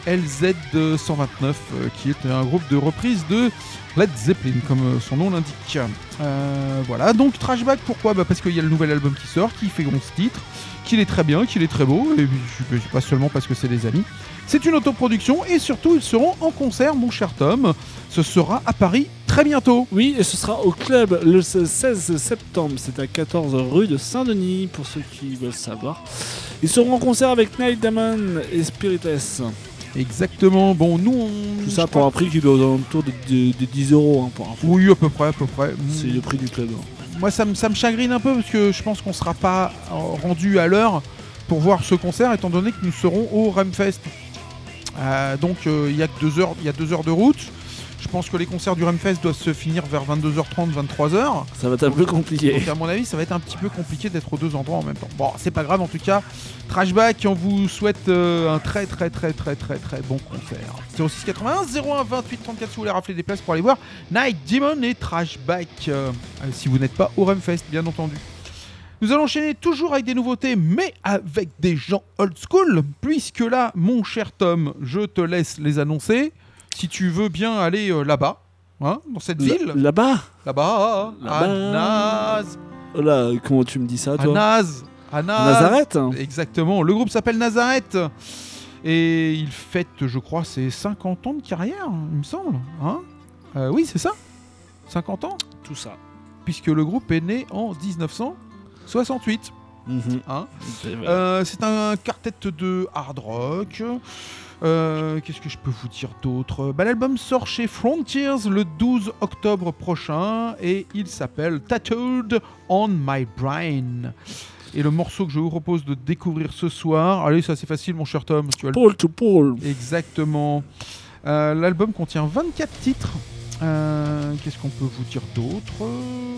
LZ129, qui est un groupe de reprise de Led Zeppelin, comme son nom l'indique. Voilà, donc Trashback, pourquoi ? Parce qu'il y a le nouvel album qui sort, qui fait 11 titres, qu'il est très bien, qu'il est très beau, et puis, pas seulement parce que c'est des amis. C'est une autoproduction, et surtout ils seront en concert, mon cher Tom. Ce sera à Paris très bientôt. Oui, et ce sera au club le 16 septembre. C'est à 14 rue de Saint-Denis, pour ceux qui veulent savoir. Ils seront en concert avec Night Diamond et Spirites. Exactement. Bon, nous, tout ça pour un prix qui doit autour de 10 € pour un fou. Oui, à peu près. C'est le prix du club. Moi, ça me chagrine un peu parce que je pense qu'on sera pas rendu à l'heure pour voir ce concert, étant donné que nous serons au Remfest. Donc, il y a 2 heures de route. Je pense que les concerts du Remfest doivent se finir vers 22h30, 23h. Ça va être un peu compliqué. Donc, à mon avis, ça va être un petit peu compliqué d'être aux deux endroits en même temps. Bon, c'est pas grave, en tout cas. Trashback, on vous souhaite un très bon concert. 06 91 01 28 34 si vous voulez rafler des places pour aller voir Night Demon et Trashback. Si vous n'êtes pas au Remfest, bien entendu. Nous allons enchaîner toujours avec des nouveautés, mais avec des gens old school, puisque là, mon cher Tom, je te laisse les annoncer. Si tu veux bien aller là-bas, dans cette ville. Là-bas, à Naz. Oh là, comment tu me dis ça, toi ? À Nazareth. Exactement, le groupe s'appelle Nazareth. Et il fête, je crois, ses 50 ans de carrière, il me semble. Oui, c'est ça, 50 ans. Tout ça. Puisque le groupe est né en 1968. C'est un quartet de hard rock. Qu'est-ce que je peux vous dire d'autre ? L'album sort chez Frontiers le 12 octobre prochain et il s'appelle Tattooed on My Brain. Et le morceau que je vous propose de découvrir ce soir, allez, ça c'est facile mon cher Tom. Paul to Paul. Exactement. L'album contient 24 titres. Qu'est-ce qu'on peut vous dire d'autre ?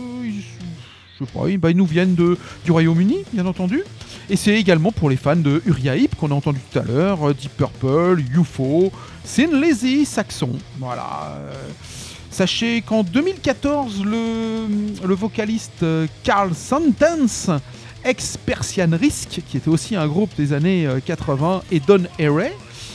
Je sais pas, ils nous viennent du Royaume-Uni, bien entendu. Et c'est également pour les fans de Uriah Heep, qu'on a entendu tout à l'heure, Deep Purple, UFO, Thin Lizzy, Saxon. Voilà. Sachez qu'en 2014, le vocaliste Carl Santance, ex-Persian Risk, qui était aussi un groupe des années 80, et Don Airey,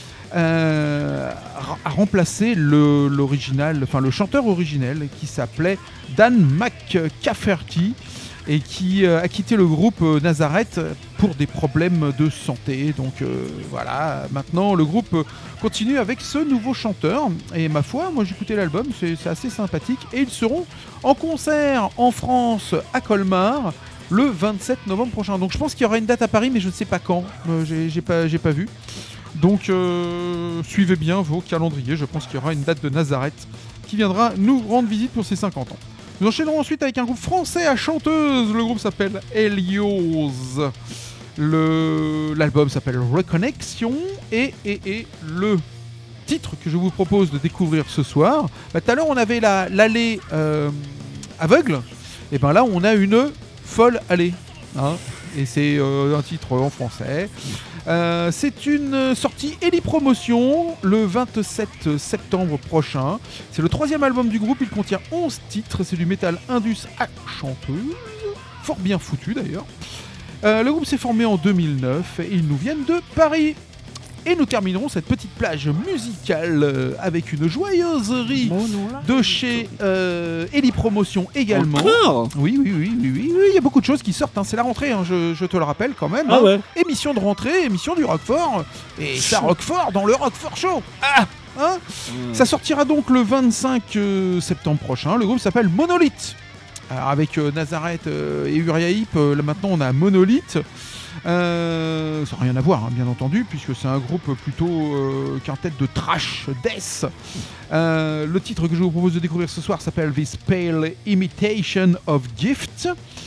a remplacé le chanteur originel qui s'appelait Dan McCafferty et qui a quitté le groupe Nazareth pour des problèmes de santé. Donc voilà, maintenant le groupe continue avec ce nouveau chanteur et ma foi, moi j'ai écouté l'album, c'est assez sympathique et ils seront en concert en France à Colmar le 27 novembre prochain. Donc je pense qu'il y aura une date à Paris mais je ne sais pas quand, j'ai pas vu. Donc suivez bien vos calendriers, je pense qu'il y aura une date de Nazareth qui viendra nous rendre visite pour ses 50 ans. Nous enchaînerons ensuite avec un groupe français à chanteuse. Le groupe s'appelle Helios. L'album s'appelle Reconnexion. Et le titre que je vous propose de découvrir ce soir. Tout à l'heure, on avait l'allée aveugle. Et ben là, on a une folle allée. Hein, et c'est un titre en français. C'est une sortie Eli Promotion le 27 septembre prochain. C'est le 3e album du groupe. Il contient 11 titres. C'est du métal indus à chanteuse. Fort bien foutu d'ailleurs. Le groupe s'est formé en 2009 et ils nous viennent de Paris. Et nous terminerons cette petite plage musicale avec une joyeuserie de chez Eli Promotion également. Encore ? Oui, il y a beaucoup de choses qui sortent, hein. C'est la rentrée, hein, je te le rappelle quand même. Ah ouais. Émission de rentrée, émission du Roquefort, et ça Roquefort dans le Roquefort Show. Ah hein. Ça sortira donc le 25 septembre prochain. Le groupe s'appelle Monolith. Alors avec Nazareth et Uriah Heep, là maintenant on a Monolith. Ça n'a rien à voir, hein, bien entendu, puisque c'est un groupe plutôt quintet de trash death. Le titre que je vous propose de découvrir ce soir s'appelle This Pale Imitation of Gift.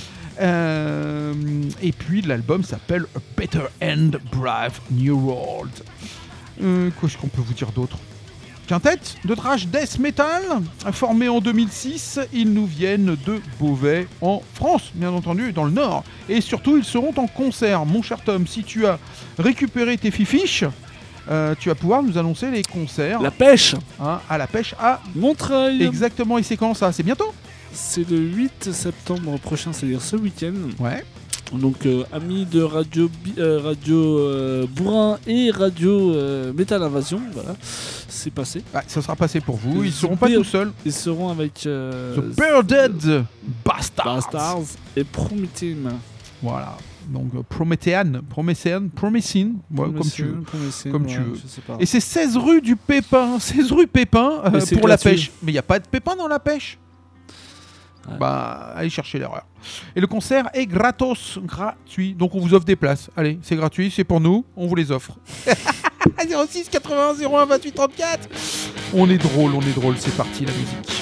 Et puis l'album s'appelle A Better End Brave New World. Qu'est-ce qu'on peut vous dire d'autre ? Quintet de trash death metal, formé en 2006, ils nous viennent de Beauvais en France, bien entendu, dans le Nord. Et surtout, ils seront en concert. Mon cher Tom, si tu as récupéré tes fiches, tu vas pouvoir nous annoncer les concerts. La pêche, hein, à la pêche à Montreuil. Exactement, et c'est quand ça ? C'est bientôt ? C'est le 8 septembre prochain, c'est-à-dire ce week-end. Ouais. Donc amis de Radio Bourrin et Radio Metal Invasion, voilà, c'est passé. Ouais, ça sera passé pour vous, ils seront pas tout seuls. Ils seront avec The Bearded Bastards. et Prometheum. Voilà, donc Promethean, ouais, comme tu veux. Je sais pas. Et c'est 16 rue du Pépin, 16 rue Pépin pour la pêche. Mais il n'y a pas de pépin dans la pêche. Ouais. Bah, allez chercher l'erreur. Et le concert est gratuit. Donc on vous offre des places. Allez, c'est gratuit, c'est pour nous, on vous les offre. 06 81 01 28 34. On est drôle, c'est parti la musique.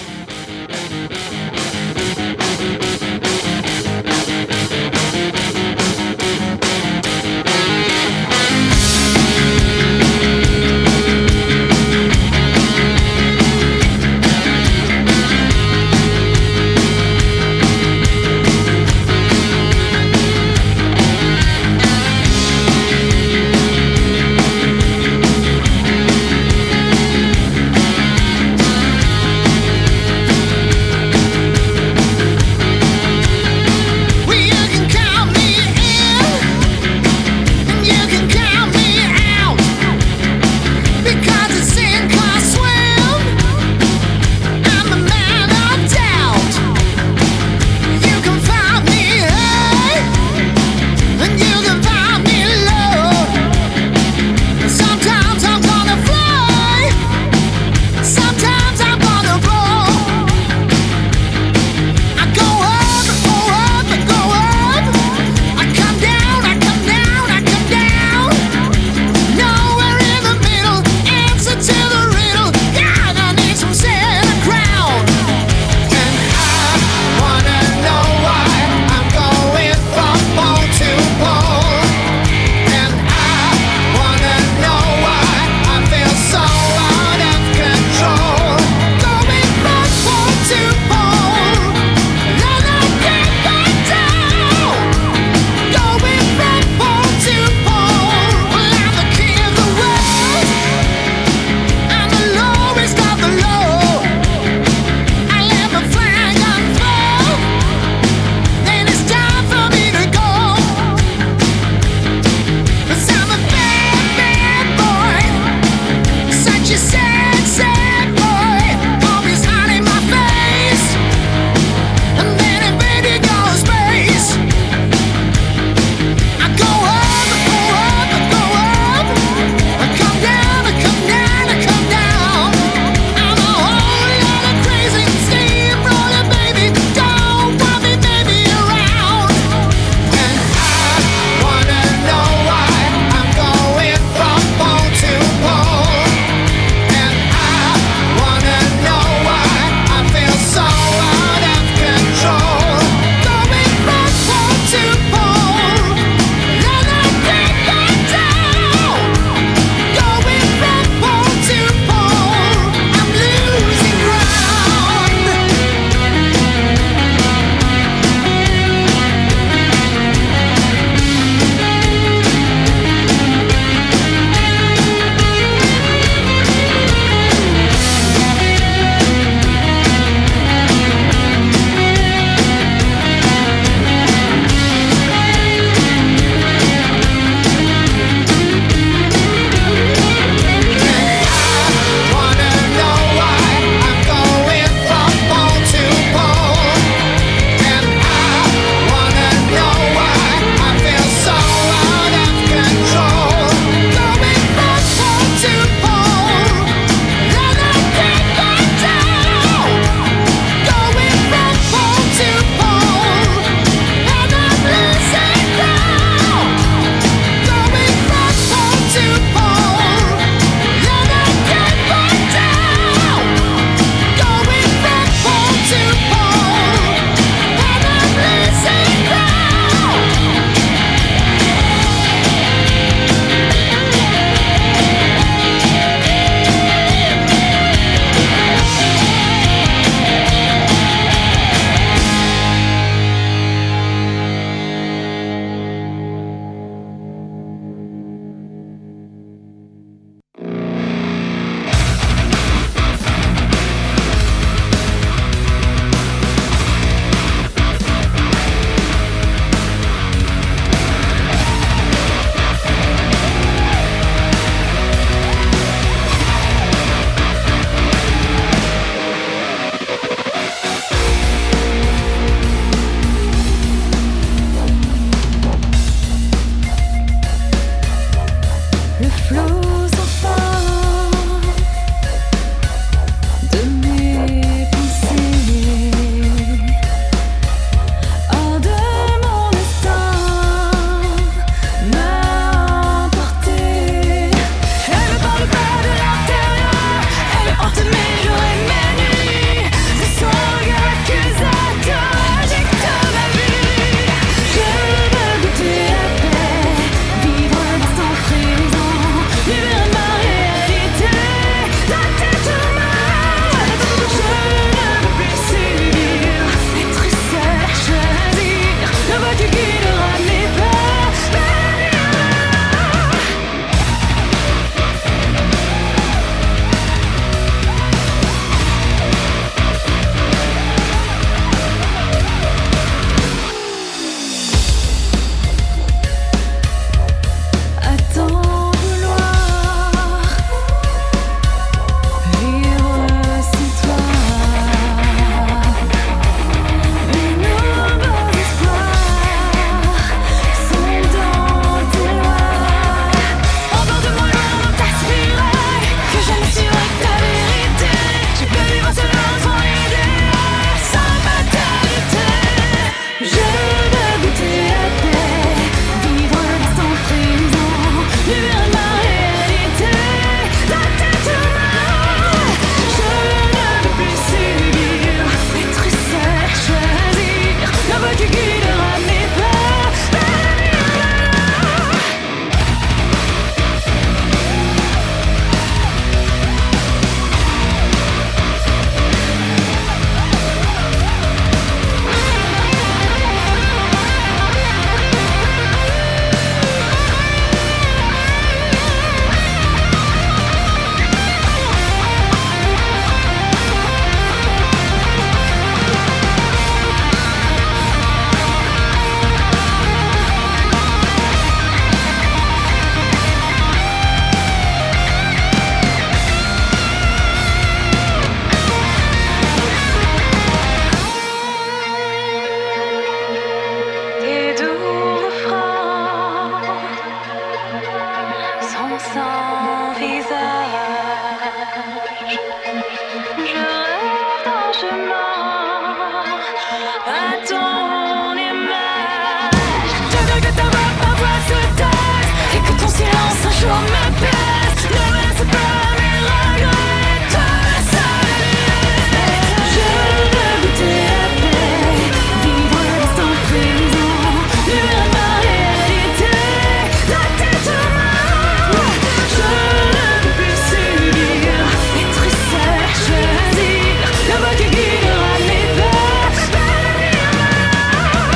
Je rêve en chemin à ton image. Je veux que ta voix se taise et que ton silence un jour me pèse. Ne me laisse pas mes regrets, te saluer. Je veux goûter la paix, vivre l'instant présent, vivre ma réalité, la tête en main. Je ne veux plus subir, être seul, choisir la voie qui guidera mes pas, pas l'avenir maintenant.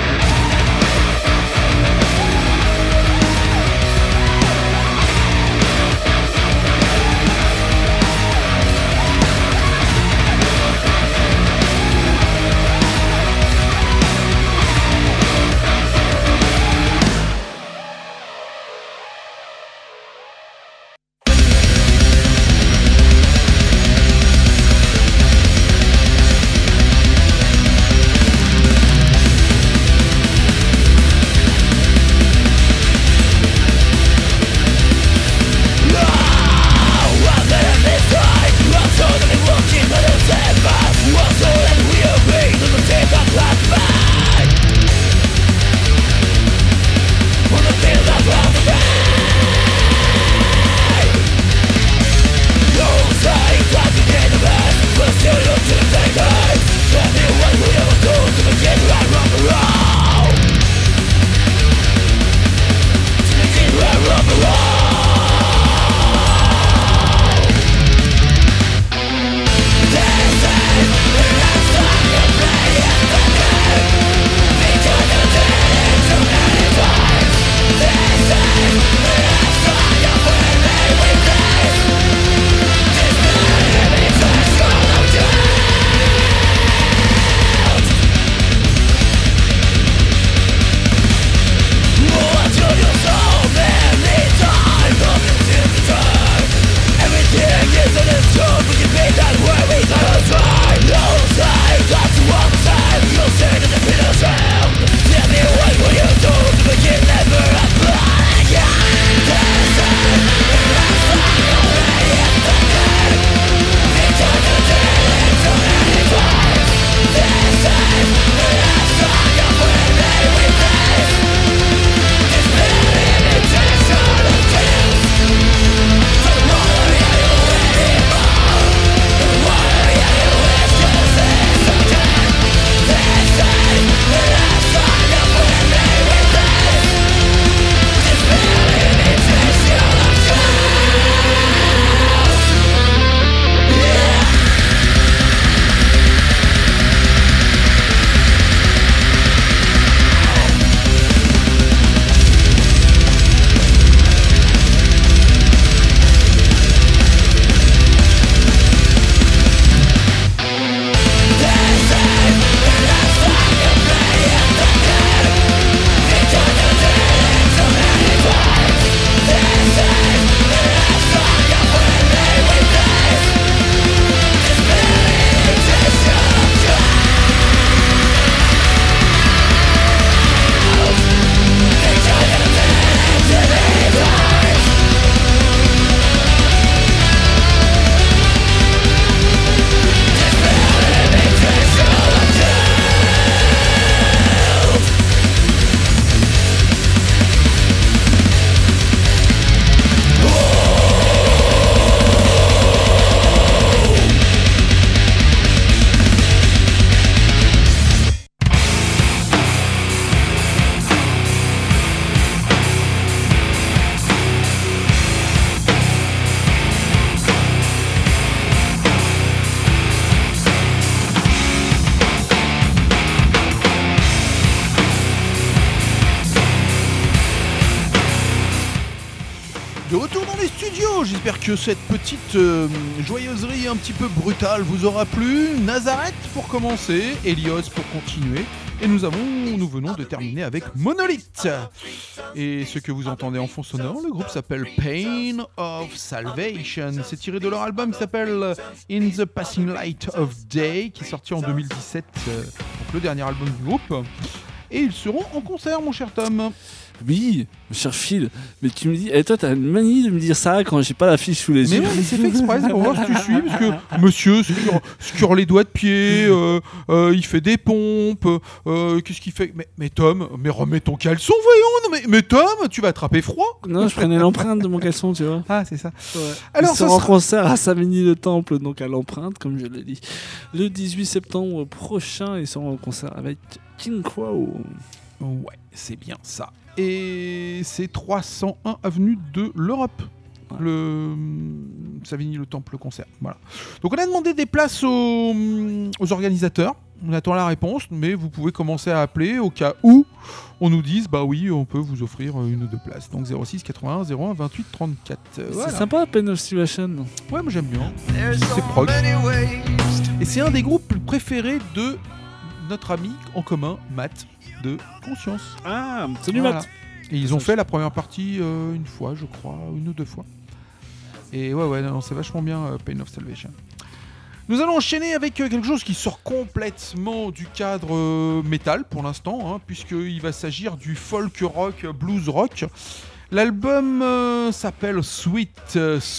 De retour dans les studios, j'espère que cette petite joyeuserie un petit peu brutale vous aura plu. Nazareth pour commencer, Helios pour continuer. Et nous venons de terminer avec Monolith. Et ce que vous entendez en fond sonore, le groupe s'appelle Pain of Salvation. C'est tiré de leur album qui s'appelle In the Passing Light of Day, qui est sorti en 2017, donc le dernier album du groupe. Et ils seront en concert, mon cher Tom. Oui, cher Phil, mais tu me dis, toi t'as une manie de me dire ça quand j'ai pas la fiche sous les Mais yeux. ouais, mais c'est fait exprès, c'est pour voir si tu suis, parce que monsieur scure les doigts de pied, il fait des pompes, qu'est-ce qu'il fait mais Tom, mais remets ton caleçon, voyons, non mais Tom, tu vas attraper froid. Non, je prenais l'empreinte de mon caleçon, tu vois. Ah, c'est ça. Ouais. Alors, Ils ça seront en sera- concert à Savigny-le-Temple, donc à l'empreinte, comme je l'ai dit. Le 18 septembre prochain, ils seront en concert avec King Crow. Ouais, c'est bien ça. Et c'est 301 avenue de l'Europe. Ouais. Le Savigny-le-Temple concert. Voilà. Donc on a demandé des places aux organisateurs. On attend la réponse, mais vous pouvez commencer à appeler au cas où on nous dise bah oui, on peut vous offrir une ou deux places. Donc 06 81 01 28 34. Voilà. C'est sympa, Pen of Situation. Ouais, moi j'aime bien. C'est prog. Et c'est un des groupes préférés de notre ami en commun, Matt, de Conscience. Ah, salut Voilà. Matt. Et ils ont fait la première partie une fois, je crois, une ou deux fois. Et ouais, non, c'est vachement bien, Pain of Salvation. Nous allons enchaîner avec quelque chose qui sort complètement du cadre métal pour l'instant, hein, puisqu'il va s'agir du folk rock, blues rock. L'album s'appelle Sweet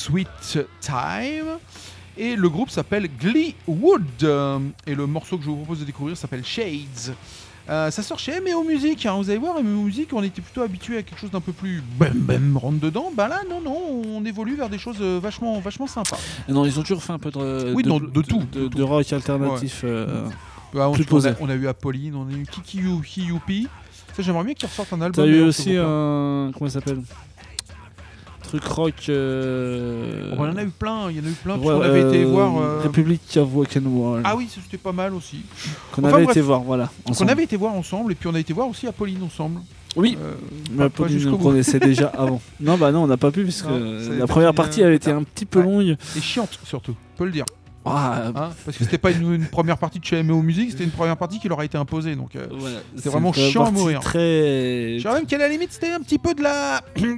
Time. Et le groupe s'appelle Gleewood. Et le morceau que je vous propose de découvrir s'appelle Shades. Ça sort chez M&O Music, hein. Vous allez voir, M&O Music, on était plutôt habitué à quelque chose d'un peu plus bam rentre dedans. Bah là, non, on évolue vers des choses vachement sympas. Et non, ils ont toujours fait un peu de, Oui, de tout. de rock alternatif. Bah, Plus posé. on a eu Apolline, on a eu Kiki Yupi. Ça, j'aimerais bien qu'ils ressortent un album. T'as eu d'ailleurs, aussi ce groupe-là. un. Comment ça s'appelle? Truc rock. Oh, bah, il y en a eu plein, ouais, on avait été voir. Republic of Rock'n'Roll. Ah oui, c'était pas mal aussi. Qu'on enfin, avait bref. été voir, voilà. On ensemble. avait été voir ensemble, et puis on a été voir aussi Apolline ensemble. Oui, mais pas Pauline jusqu'au nous bout. connaissait déjà avant. Non, bah non, on n'a pas pu, puisque Non, ça avait la pas première fini, partie avait été tard. un petit peu Ouais. longue. Et chiante surtout, on peut le dire. Ah, Hein, parce que c'était pas une première partie de chez M&O Music, c'était une première partie qui leur a été imposée. Donc, voilà. c'est vraiment une chiant à partie mourir. Très. je dirais même qu'à la limite, c'était un petit peu de la.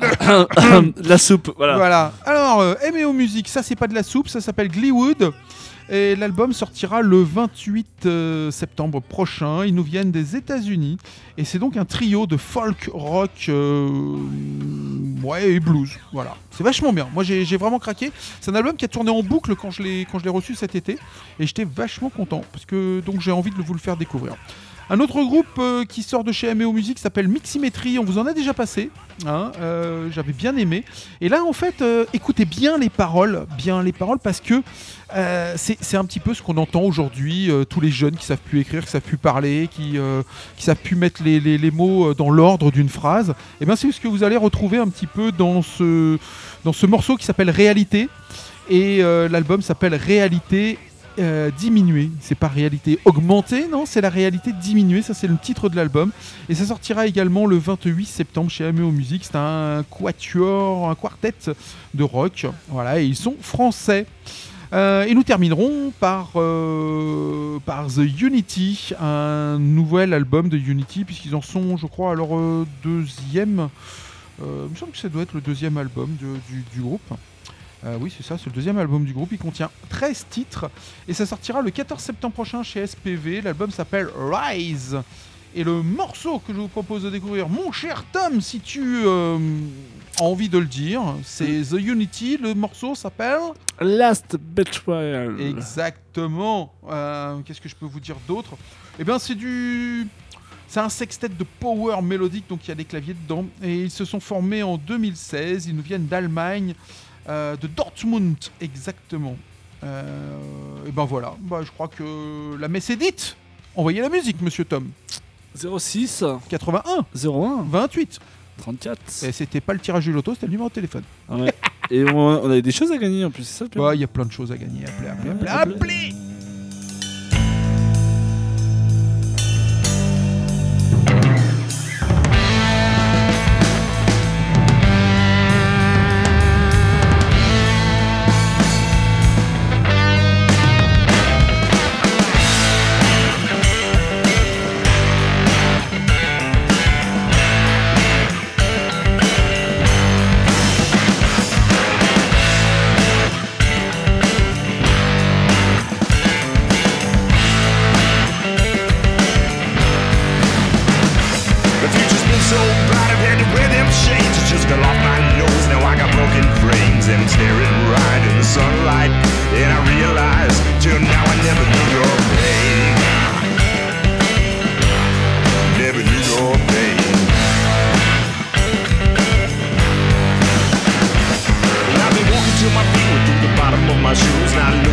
La soupe, voilà. Voilà. Alors, M&O Music, ça c'est pas de la soupe, ça s'appelle Gleewood. Et l'album sortira le 28 septembre prochain. Ils nous viennent des États-Unis. Et c'est donc un trio de folk, rock et blues. Voilà. C'est vachement bien. Moi, j'ai vraiment craqué. C'est un album qui a tourné en boucle quand je l'ai reçu cet été. Et j'étais vachement content. Parce que donc j'ai envie de vous le faire découvrir. Un autre groupe qui sort de chez M&O Music s'appelle Miximetry. On vous en a déjà passé. Hein, j'avais bien aimé. Et là, en fait, écoutez bien les paroles parce que c'est un petit peu ce qu'on entend aujourd'hui. Tous les jeunes qui savent plus écrire, qui savent plus parler, qui savent plus mettre les mots dans l'ordre d'une phrase. Et bien, c'est ce que vous allez retrouver un petit peu dans ce morceau qui s'appelle Réalité. Et l'album s'appelle Réalité diminuée. C'est pas réalité augmentée, non, c'est la réalité diminuée. Ça, c'est le titre de l'album. Et ça sortira également le 28 septembre chez M&O Music. C'est un quatuor, un quartet de rock. Voilà, et ils sont français. Et nous terminerons par The Unity, un nouvel album de Unity, puisqu'ils en sont, je crois, à leur deuxième. Il me semble que ça doit être le deuxième album du groupe. Oui, c'est ça, c'est le deuxième album du groupe. Il contient 13 titres et ça sortira le 14 septembre prochain chez SPV. L'album s'appelle Rise. Et le morceau que je vous propose de découvrir, mon cher Tom, si tu as envie de le dire, c'est The Unity. Le morceau s'appelle Last Betrayal. Exactement. Qu'est-ce que je peux vous dire d'autre ? Eh bien, c'est un sextet de power mélodique, donc il y a des claviers dedans. Et ils se sont formés en 2016. Ils nous viennent d'Allemagne. De Dortmund, exactement. Et ben voilà, je crois que la messe est dite. Envoyez la musique, monsieur Tom. 06 81 01 28. 34. Et c'était pas le tirage du loto, c'était le numéro de téléphone. Ah ouais. Et on avait des choses à gagner en plus, c'est ça le pire. Il y a plein de choses à gagner. Appelez.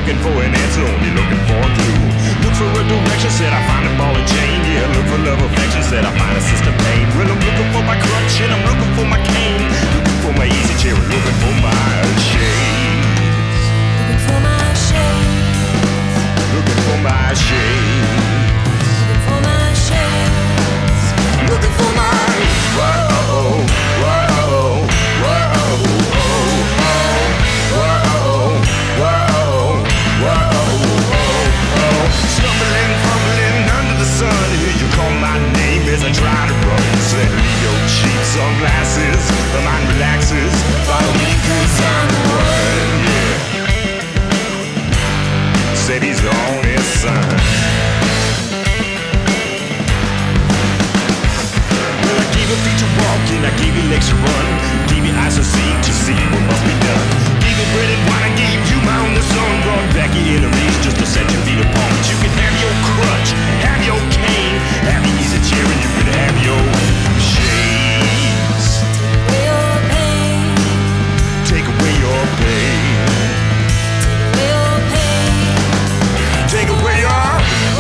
looking for an answer, only looking for a clue. Look for a direction, said I find a ball and chain. Yeah, look for love affection, said I find a sister pain. Well, I'm looking for my crutch and I'm looking for my cane. Looking for my easy chair and looking for my shades. Looking for my shades. Looking for my shades. Looking for my shades. Looking for my whoa, whoa, whoa, whoa. Stumbling, fumbling under the sun. Here you call my name as I try to run. Said Leo, cheap sunglasses. The mind relaxes. Follow me 'cause I'm the one. Yeah. Said he's on his son. Well, I gave you feet to walk and I gave you legs to run. Gave you eyes to see what must be done. Gave you bread and wine, I gave you my own the sun. Brought back your enemies just to set your feet upon. But you can have your crutch, have your cane, have your easy chair, and you can have your shades. Take away your pain. Take away your pain. Take away your pain. Take away your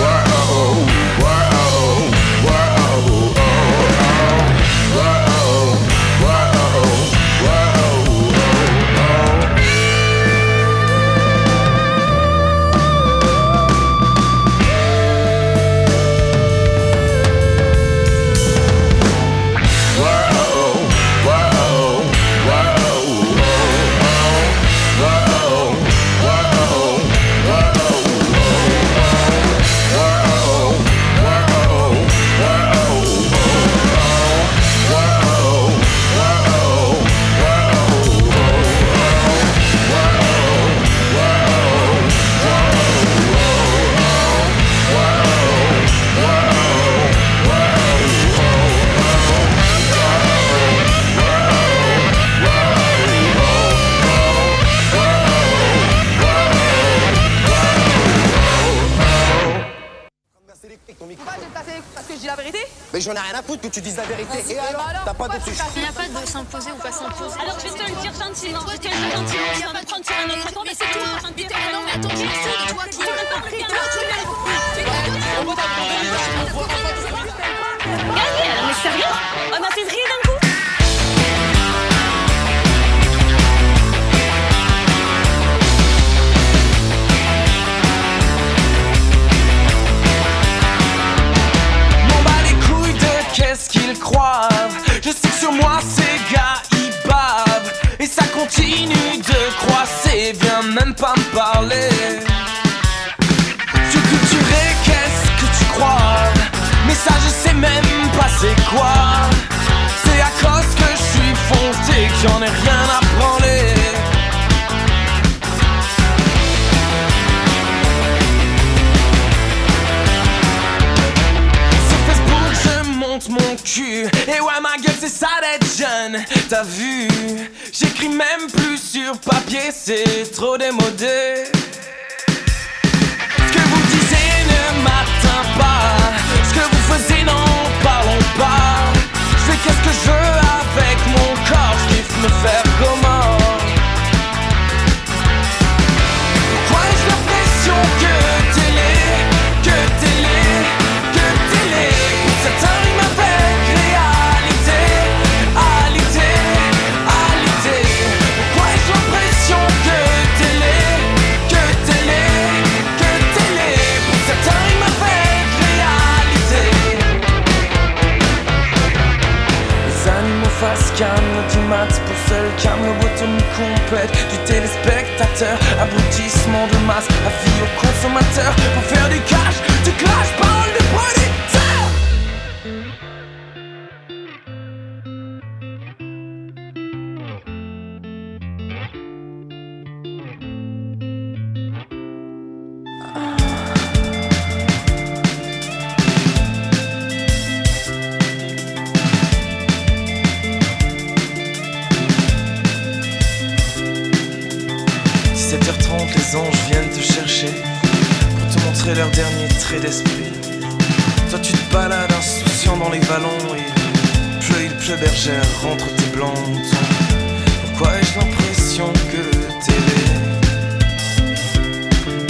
Parce que je dis la vérité. Mais j'en ai rien à foutre que tu dises la vérité. Et alors, t'as pas de touche. Il n'y a pas de s'imposer ou pas s'imposer. Alors je vais te le dire gentiment. Je vais te le dire gentiment. Tu vas me prendre sur un autre compte. Mais c'est toi. Mais non, mais attends, qui est toi qui prépare le Gagné, alors mais sérieux? On a fait rire d'un coup? Qu'est-ce qu'ils croient? Je sais que sur moi ces gars ils bavent. Et ça continue de croisser, viens même pas me parler. Je suis culturé, qu'est-ce que tu crois? Mais ça je sais même pas c'est quoi. C'est à cause que je suis foncé que j'en ai rien à branler. Mon cul, et ouais ma gueule c'est ça d'être jeune. T'as vu, j'écris même plus sur papier, c'est trop démodé. Ce que vous disiez ne m'atteint pas. Ce que vous faisiez n'en parlons pas. Je fais qu'est-ce que je veux avec mon corps. Je kiffe me faire comment. Pourquoi ai-je l'impression que télé, que télé, que télé? Pour certains rimes avec réalité, réalité, réalité. Pourquoi ai-je l'impression que télé, que télé, que télé? Pour certains rimes avec réalité. Les animaux face cam, l'audimat pour seul cam, lobotomie complète du téléspectateur, abrutissement de masse, avis aux consommateurs. Pour faire du cash, du clash, parole de producteur. Les anges viennent te chercher pour te montrer leur dernier trait d'esprit. Toi tu te balades insouciant dans les vallons. Il pleut bergère, rentre tes blancs moutons. Pourquoi ai-je l'impression que télé,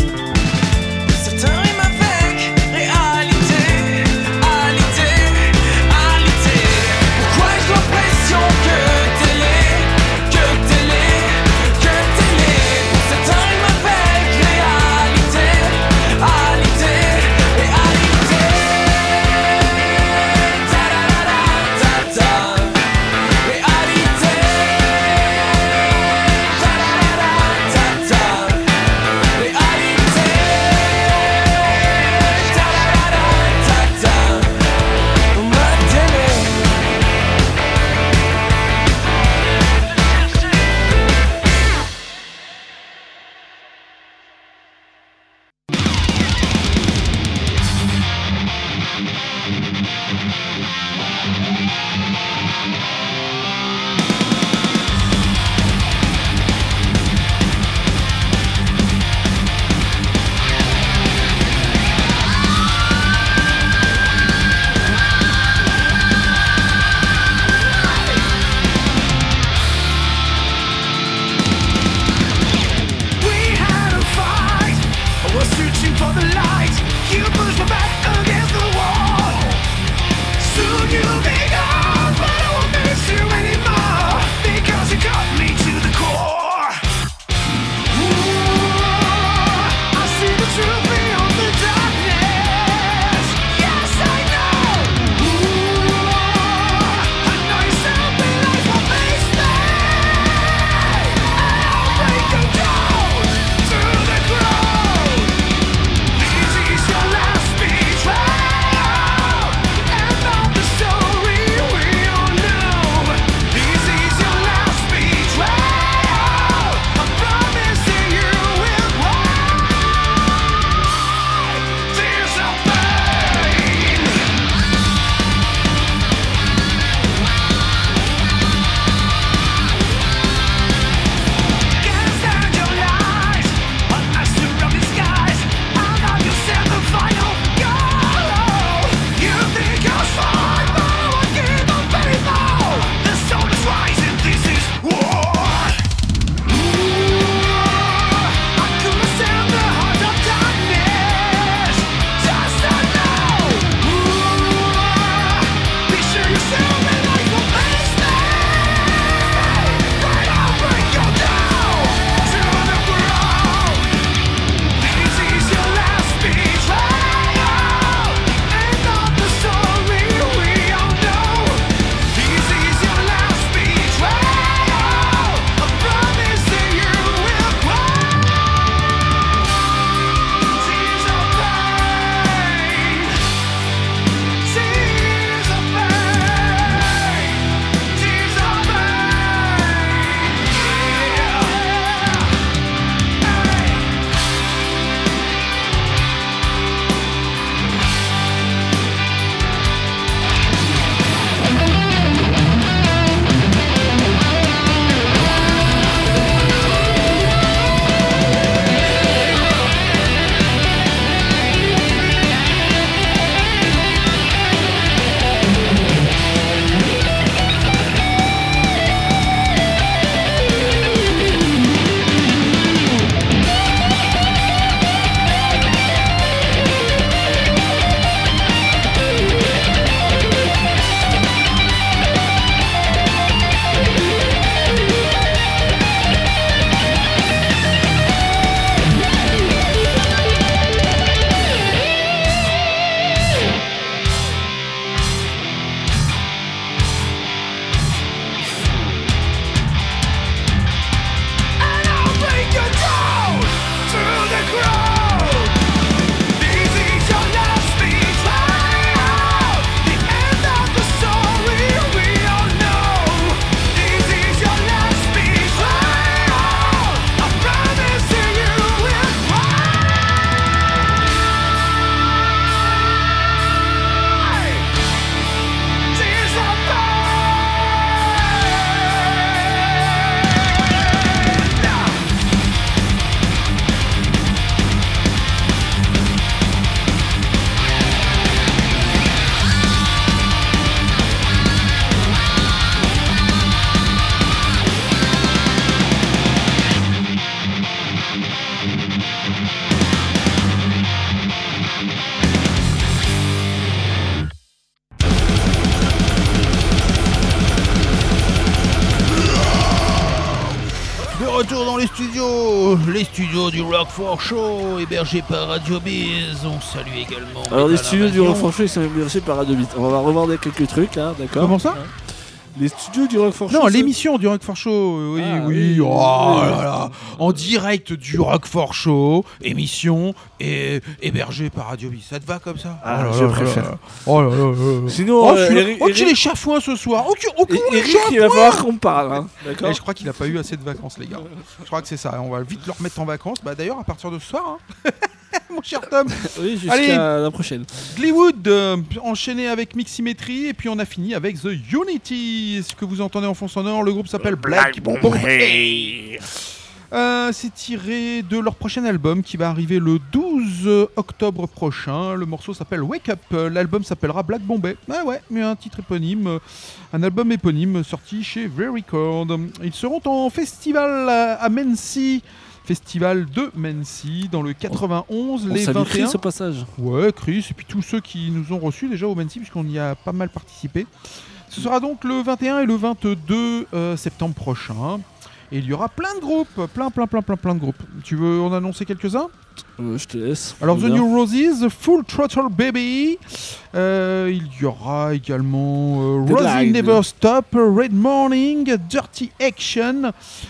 retour dans les studios du Roquefort Show, hébergés par Radio Biz. On salue également. Alors, les Metal studios du Invasion. Roquefort Show, ils sont hébergés par Radio Beat. On va revoir quelques trucs là, d'accord. Comment ça? Les studios du Roquefort Show. Non, l'émission du Roquefort Show. Oui, Ah, oui. oui, Oh oui. là là. En direct du Roquefort Show, émission et hébergée par Radio Biz. Ça te va comme ça? Ah, Oh là je là préfère. là. Oh là là là. Sinon, Oh, Eric, qu'il est chafouin ce soir. Oh, Eric, il va falloir qu'on parle, hein, d'accord. Et je crois qu'il a pas eu assez de vacances, les gars. Je crois que c'est ça. On va vite le remettre en vacances. Bah d'ailleurs, à partir de ce soir, hein. Mon cher Tom. Oui, jusqu'à Allez. la prochaine. Gleewood, enchaîné avec Miximétrie, et puis on a fini avec The Unity. Ce que vous entendez en fond sonore, le groupe s'appelle Black Bombay. C'est tiré de leur prochain album qui va arriver le 12 octobre prochain. Le morceau s'appelle Wake Up. L'album s'appellera Black Bombay. Ah ouais, mais un titre éponyme, un album éponyme sorti chez V-Record. Ils seront en festival à Mency. Festival de Mency dans le 91, On les salue 21. Chris au passage. Ouais, Chris, et puis tous ceux qui nous ont reçus déjà au Mency, puisqu'on y a pas mal participé. Ce sera donc le 21 et le 22 septembre prochain. Et il y aura plein de groupes, plein de groupes. Tu veux en annoncer quelques-uns ? Je te laisse. Alors, The Bien. New Roses, Full Throttle Baby. Il y aura également Rosie Deadline. Never Stop, Red Morning, Dirty Action,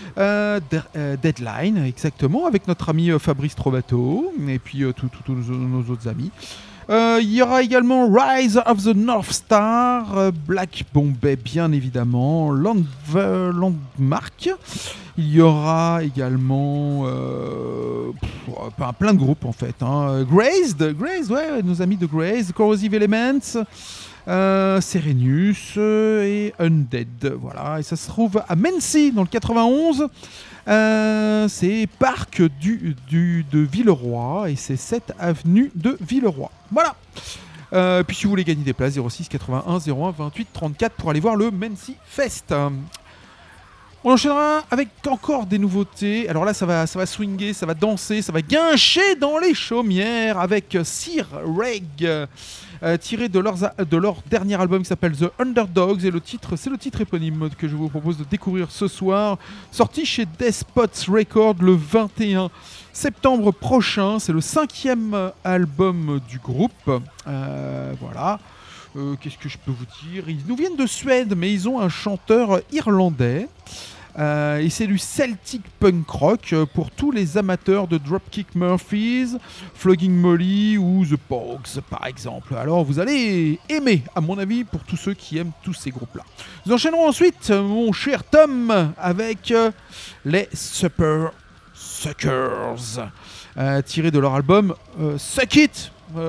Deadline, exactement, avec notre ami Fabrice Trovato, et puis tous nos autres amis. Il y aura également Rise of the North Star, Black Bombay bien évidemment, Landmark. Il y aura également plein de groupes en fait. Hein. Graze, ouais, nos amis de Graze, Corrosive Elements, Serenius et Undead. Voilà, et ça se trouve à Mency dans le 91. C'est parc de Villeroy et c'est 7 avenue de Villeroy. Voilà. Puis si vous voulez gagner des places, 06 81 01 28 34 pour aller voir le Mency Fest. On enchaînera avec encore des nouveautés. Alors là, ça va swinger, ça va danser, ça va guincher dans les chaumières avec Sir Reg, tiré de leur dernier album qui s'appelle The Underdogs. Et c'est le titre éponyme que je vous propose de découvrir ce soir. Sorti chez Despots Records le 21 septembre prochain. C'est le 5e album du groupe. Voilà. Qu'est-ce que je peux vous dire ? Ils nous viennent de Suède, mais ils ont un chanteur irlandais. Et c'est du Celtic punk rock pour tous les amateurs de Dropkick Murphys, Flogging Molly ou The Pogues par exemple. Alors vous allez aimer, à mon avis, pour tous ceux qui aiment tous ces groupes-là. Nous enchaînerons ensuite, mon cher Tom, avec les Super Suckers, tiré de leur album Suck It.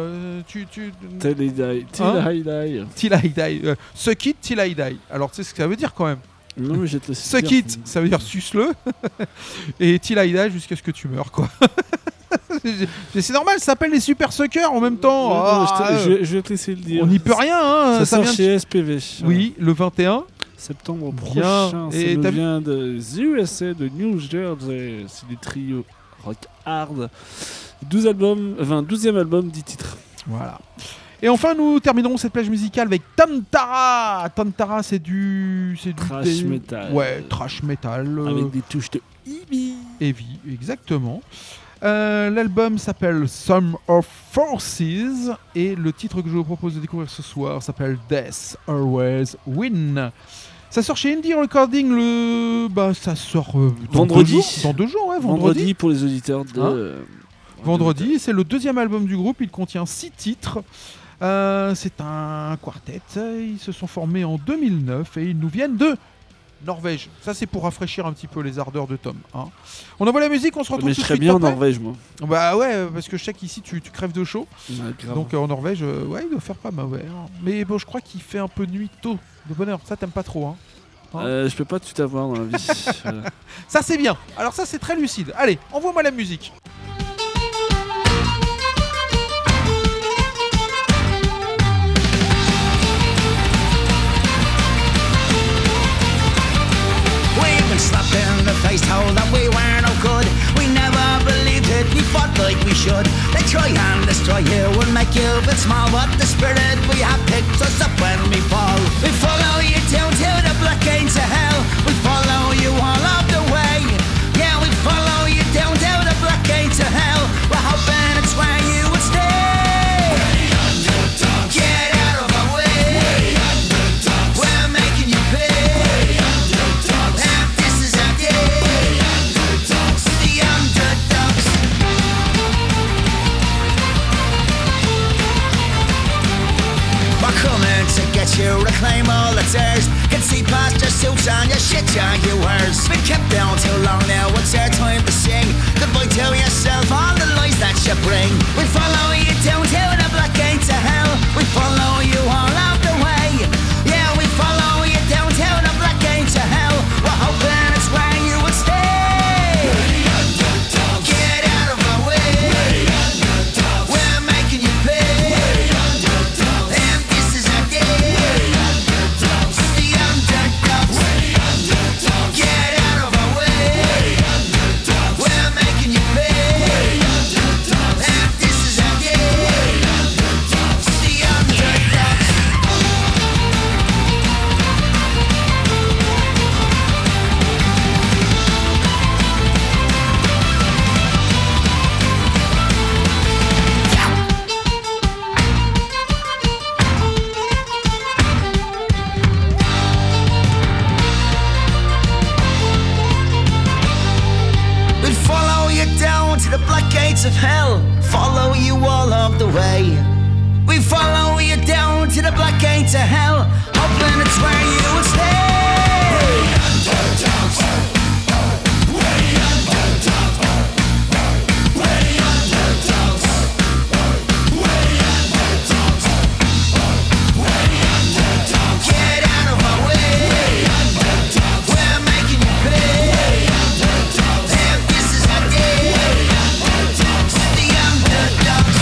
Till I die. Till I die. Suck it till I die. Alors tu sais ce que ça veut dire quand même. Non, mais je te laisse Suck dire. it, ça veut dire suce-le. Et till I die jusqu'à ce que tu meurs, quoi. C'est normal, ça s'appelle les Super Suckers en même temps. Non, je vais te laisser le dire. On n'y peut rien, hein. Ça sort vient de- chez SPV. Oui, le 21. Septembre Bien. prochain. Et Ça t'as nous vient de The USA, de New Jersey. C'est des trios rock hard. 12e album, 10 titres. Voilà. Et enfin, nous terminerons cette plage musicale avec Tantara. Tantara, c'est du Trash metal. Ouais, trash metal. Avec des touches de Heavy, exactement. L'album s'appelle Sum of Forces et le titre que je vous propose de découvrir ce soir s'appelle Death Always Win. Ça sort chez Indie Recording ça sort vendredi. Dans 2 jours, ouais, Vendredi pour les auditeurs de... Hein vendredi, c'est le 2e album du groupe, il contient 6 titres. C'est un quartet, ils se sont formés en 2009 et ils nous viennent de Norvège. Ça c'est pour rafraîchir un petit peu les ardeurs de Tom. Hein. On envoie la musique, on se retrouve Mais tout je de serais suite bien en après. Norvège, moi. Bah ouais, parce que je sais qu'ici tu crèves de chaud. Ouais, grave. Donc en Norvège, ouais, il doit faire pas mauvais. Hein. Mais bon, je crois qu'il fait un peu nuit tôt, de bonne heure. Ça t'aimes pas trop, hein. Je peux pas tout avoir dans la vie. Voilà. Ça c'est bien. Alors ça c'est très lucide. Allez, envoie-moi la musique. We've been slapped in the face, told that we were no good. We never believed it, we fought like we should. They try and destroy you, will make you a bit small. But the spirit we have picked us up when we fall. We follow you down to the black gates of hell. We follow you all of the way. Yeah, It's been kept down too long now, it's our time to sing. Goodbye to yourself, all the lies that you bring. We follow you down to the black gates of hell. We follow you all of the way. Yeah, we follow you down to the black gates of hell. We're hoping it's where you will stay. Get out of our way. We're making you pay. And this is our day. The underdogs. Get out of our way. We're making you pay. And this is our day. The underdogs. We'll follow you down to the black gates of hell. Follow you all of the way. We follow you down to the black gates of hell. Hoping it's where you will stay. Get out of our way. We're making you pay. And this is our day. The underdogs.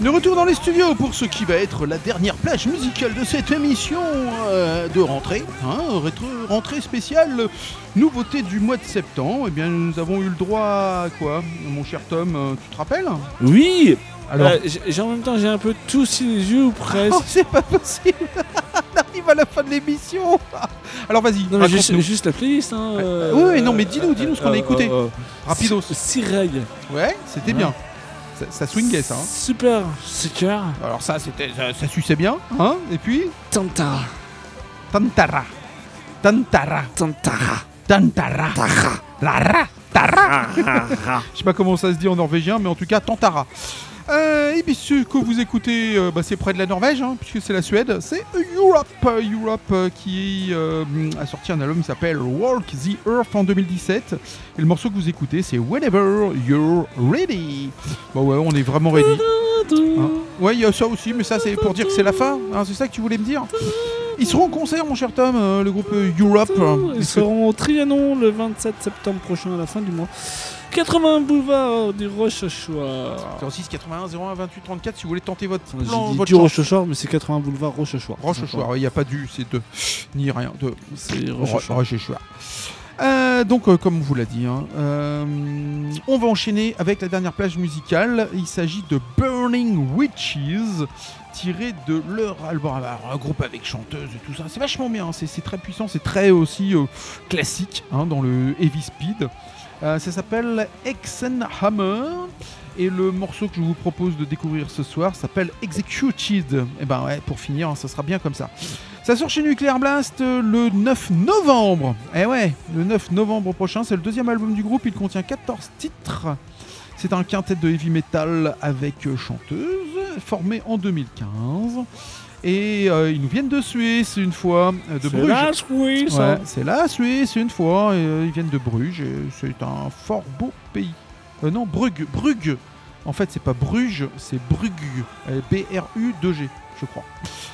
De retour dans les studios pour ce qui va être la dernière plage musicale de cette émission de rentrée, rentrée spéciale, nouveauté du mois de septembre. Eh bien, nous avons eu le droit à quoi, mon cher Tom, tu te rappelles? Oui. Alors, en même temps, j'ai un peu tout sous les yeux ou presque. oh, c'est pas possible. On arrive à la fin de l'émission. Alors vas-y, Non mais raconte-nous. juste la playlist hein. Oui, non mais dis-nous ce qu'on a écouté. Rapidos. Sireg. Ouais, c'était bien. Ça swingait ça. Hein. Super Seeker. Alors ça suçait bien. Hein. Et puis Tantara. Tantara. Lara. Tara. Je sais pas comment ça se dit en norvégien, mais en tout cas Tantara. Et puis ce que vous écoutez, c'est près de la Norvège, hein, puisque c'est la Suède. C'est Europe qui a sorti un album qui s'appelle Walk the Earth en 2017. Et le morceau que vous écoutez, c'est Whenever You're Ready. Bon ouais, on est vraiment ready. Hein. Ouais, il y a ça aussi, mais ça c'est pour dire que c'est la fin. Hein, c'est ça que tu voulais me dire. Ils seront en concert, mon cher Tom, le groupe Europe. Ils seront au Trianon le 27 septembre prochain, à la fin du mois. 80 boulevard du Rochechouart. 06 81 01 28 34 si vous voulez tenter votre J'ai plan, dit votre du chance. Rochechouart, mais c'est 80 boulevard Rochechouart. Rochechouart, il n'y a pas du, c'est de, ni rien, de C'est Rochechouart. Rochechouart. Donc, comme on vous l'a dit, hein, on va enchaîner avec la dernière plage musicale. Il s'agit de Burning Witches, tiré de leur album. Alors, un groupe avec chanteuse et tout ça, c'est vachement bien, hein, c'est très puissant, c'est très aussi classique hein, dans le heavy speed. Ça s'appelle Hexenhammer et le morceau que je vous propose de découvrir ce soir s'appelle Executed. Et ben ouais, pour finir, hein, ça sera bien comme ça. Ça sort chez Nuclear Blast le 9 novembre. Et ouais, le 9 novembre prochain, c'est le deuxième album du groupe, il contient 14 titres. C'est un quintet de heavy metal avec chanteuse, formé en 2015. Et ils nous viennent de Suisse une fois, de Bruges. La Suisse. Ouais, c'est la Suisse une fois, ils viennent de Bruges, et c'est un fort beau pays. Non, Brugge. En fait, c'est pas Bruges, c'est Brugge. B-R-U-2-G, je crois.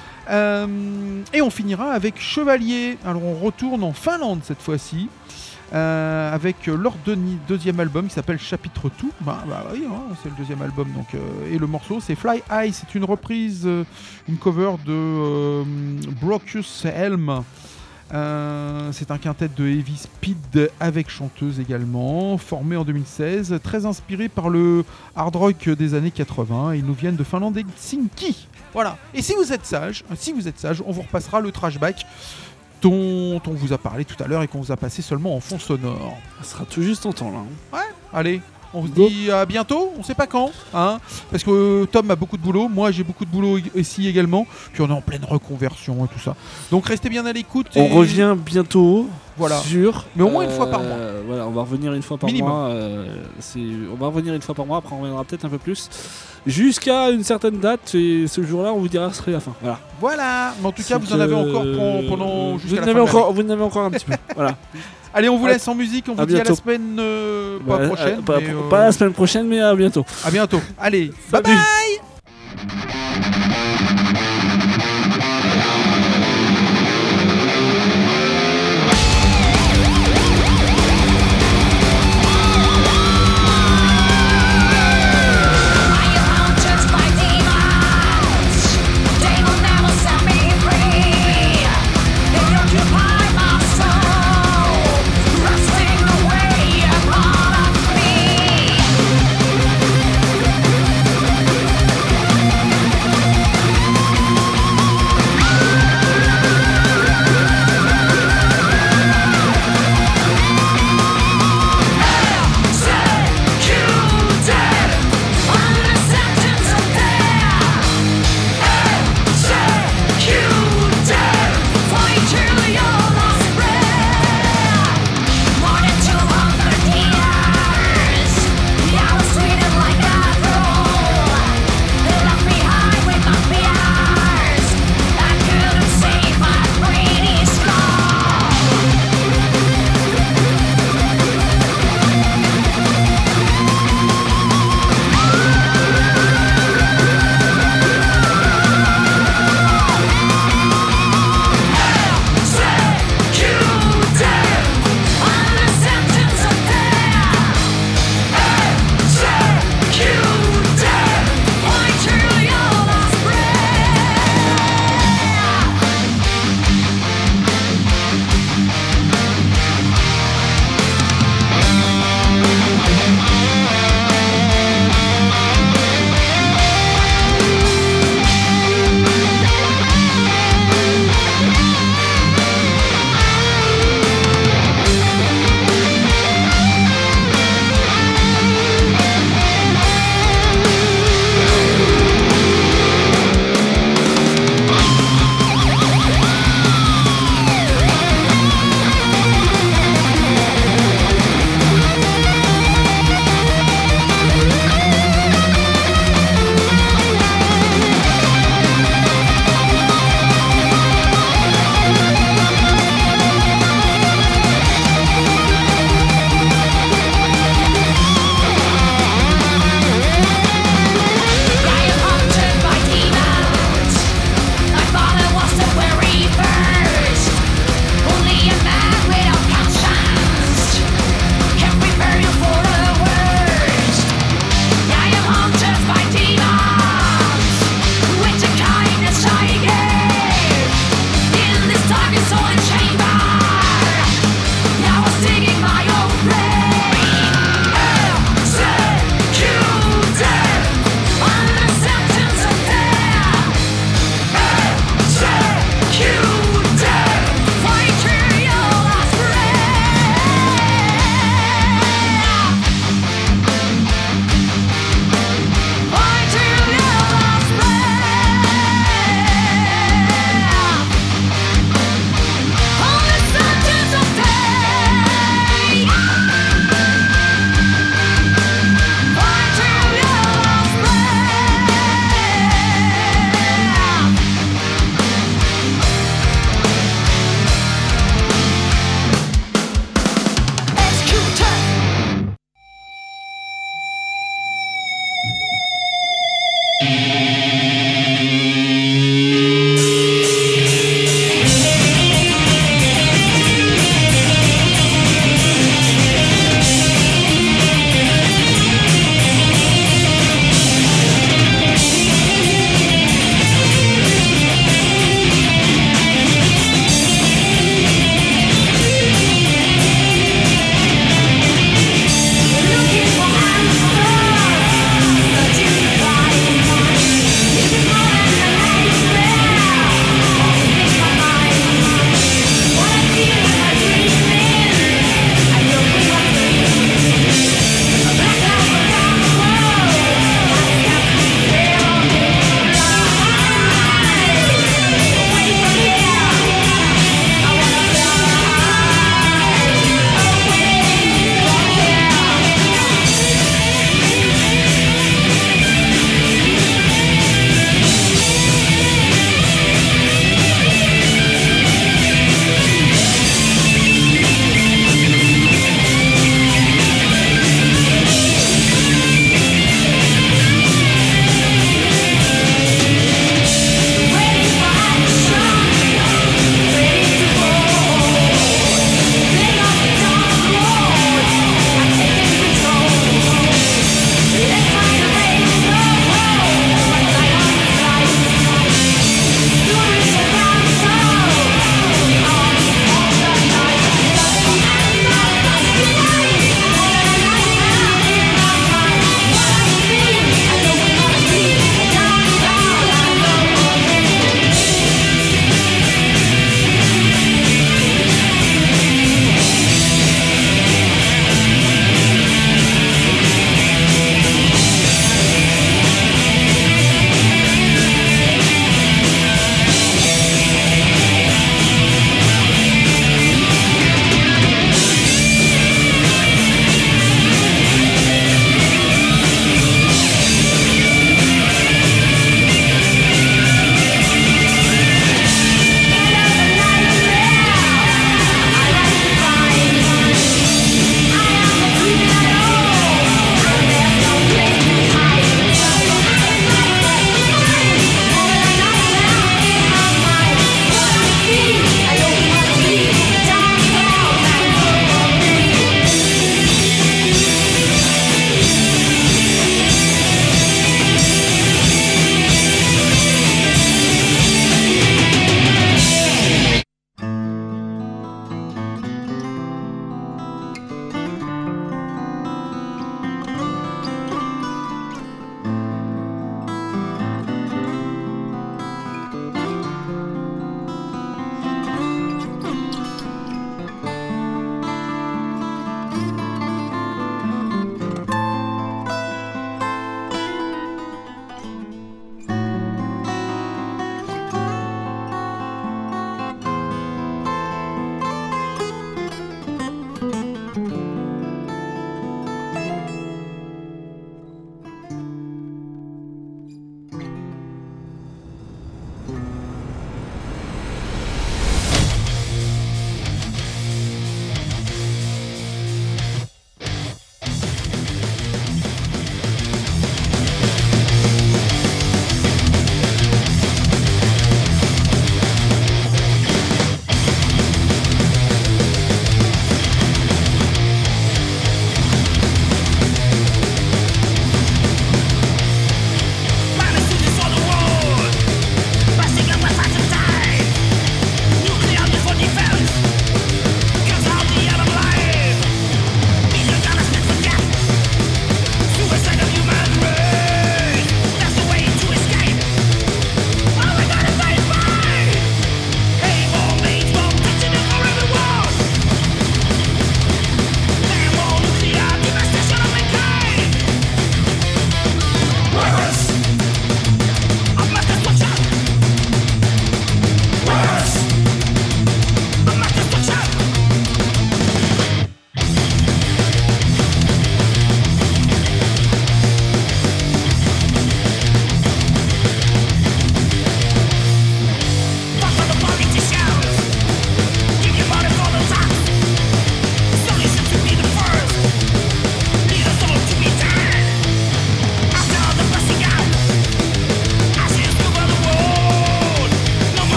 Et on finira avec Chevalier. Alors on retourne en Finlande cette fois-ci. Avec leur deuxième album qui s'appelle Chapitre 2. Bah oui, hein, c'est le deuxième album. Donc, et le morceau c'est Fly High. C'est une reprise, une cover de Brocus Helm. C'est un quintet de heavy speed avec chanteuse également, formé en 2016, très inspiré par le hard rock des années 80. Ils nous viennent de Finlande et Helsinki. Voilà. Et si vous êtes sage, on vous repassera le trashback dont on vous a parlé tout à l'heure et qu'on vous a passé seulement en fond sonore. Ça sera tout juste en temps là. Ouais, allez, on se dit à bientôt, on sait pas quand, hein, parce que Tom a beaucoup de boulot, moi j'ai beaucoup de boulot ici également, puis on est en pleine reconversion et tout ça. Donc restez bien à l'écoute. On revient bientôt. Voilà. Sur, mais au moins une fois par mois. Voilà, on va revenir une fois par Minimum. mois. On va revenir une fois par mois, après on reviendra peut-être un peu plus. Jusqu'à une certaine date, et ce jour-là, on vous dira ce serait la fin. Voilà. Mais en tout cas, vous en avez encore pendant jusqu'à la fin. Vous en avez encore un petit peu. Voilà. Allez, on vous laisse en musique, on vous dit à la semaine prochaine. Pas la semaine prochaine, mais à bientôt. À bientôt. Allez, bye bye. Rusting away upon me.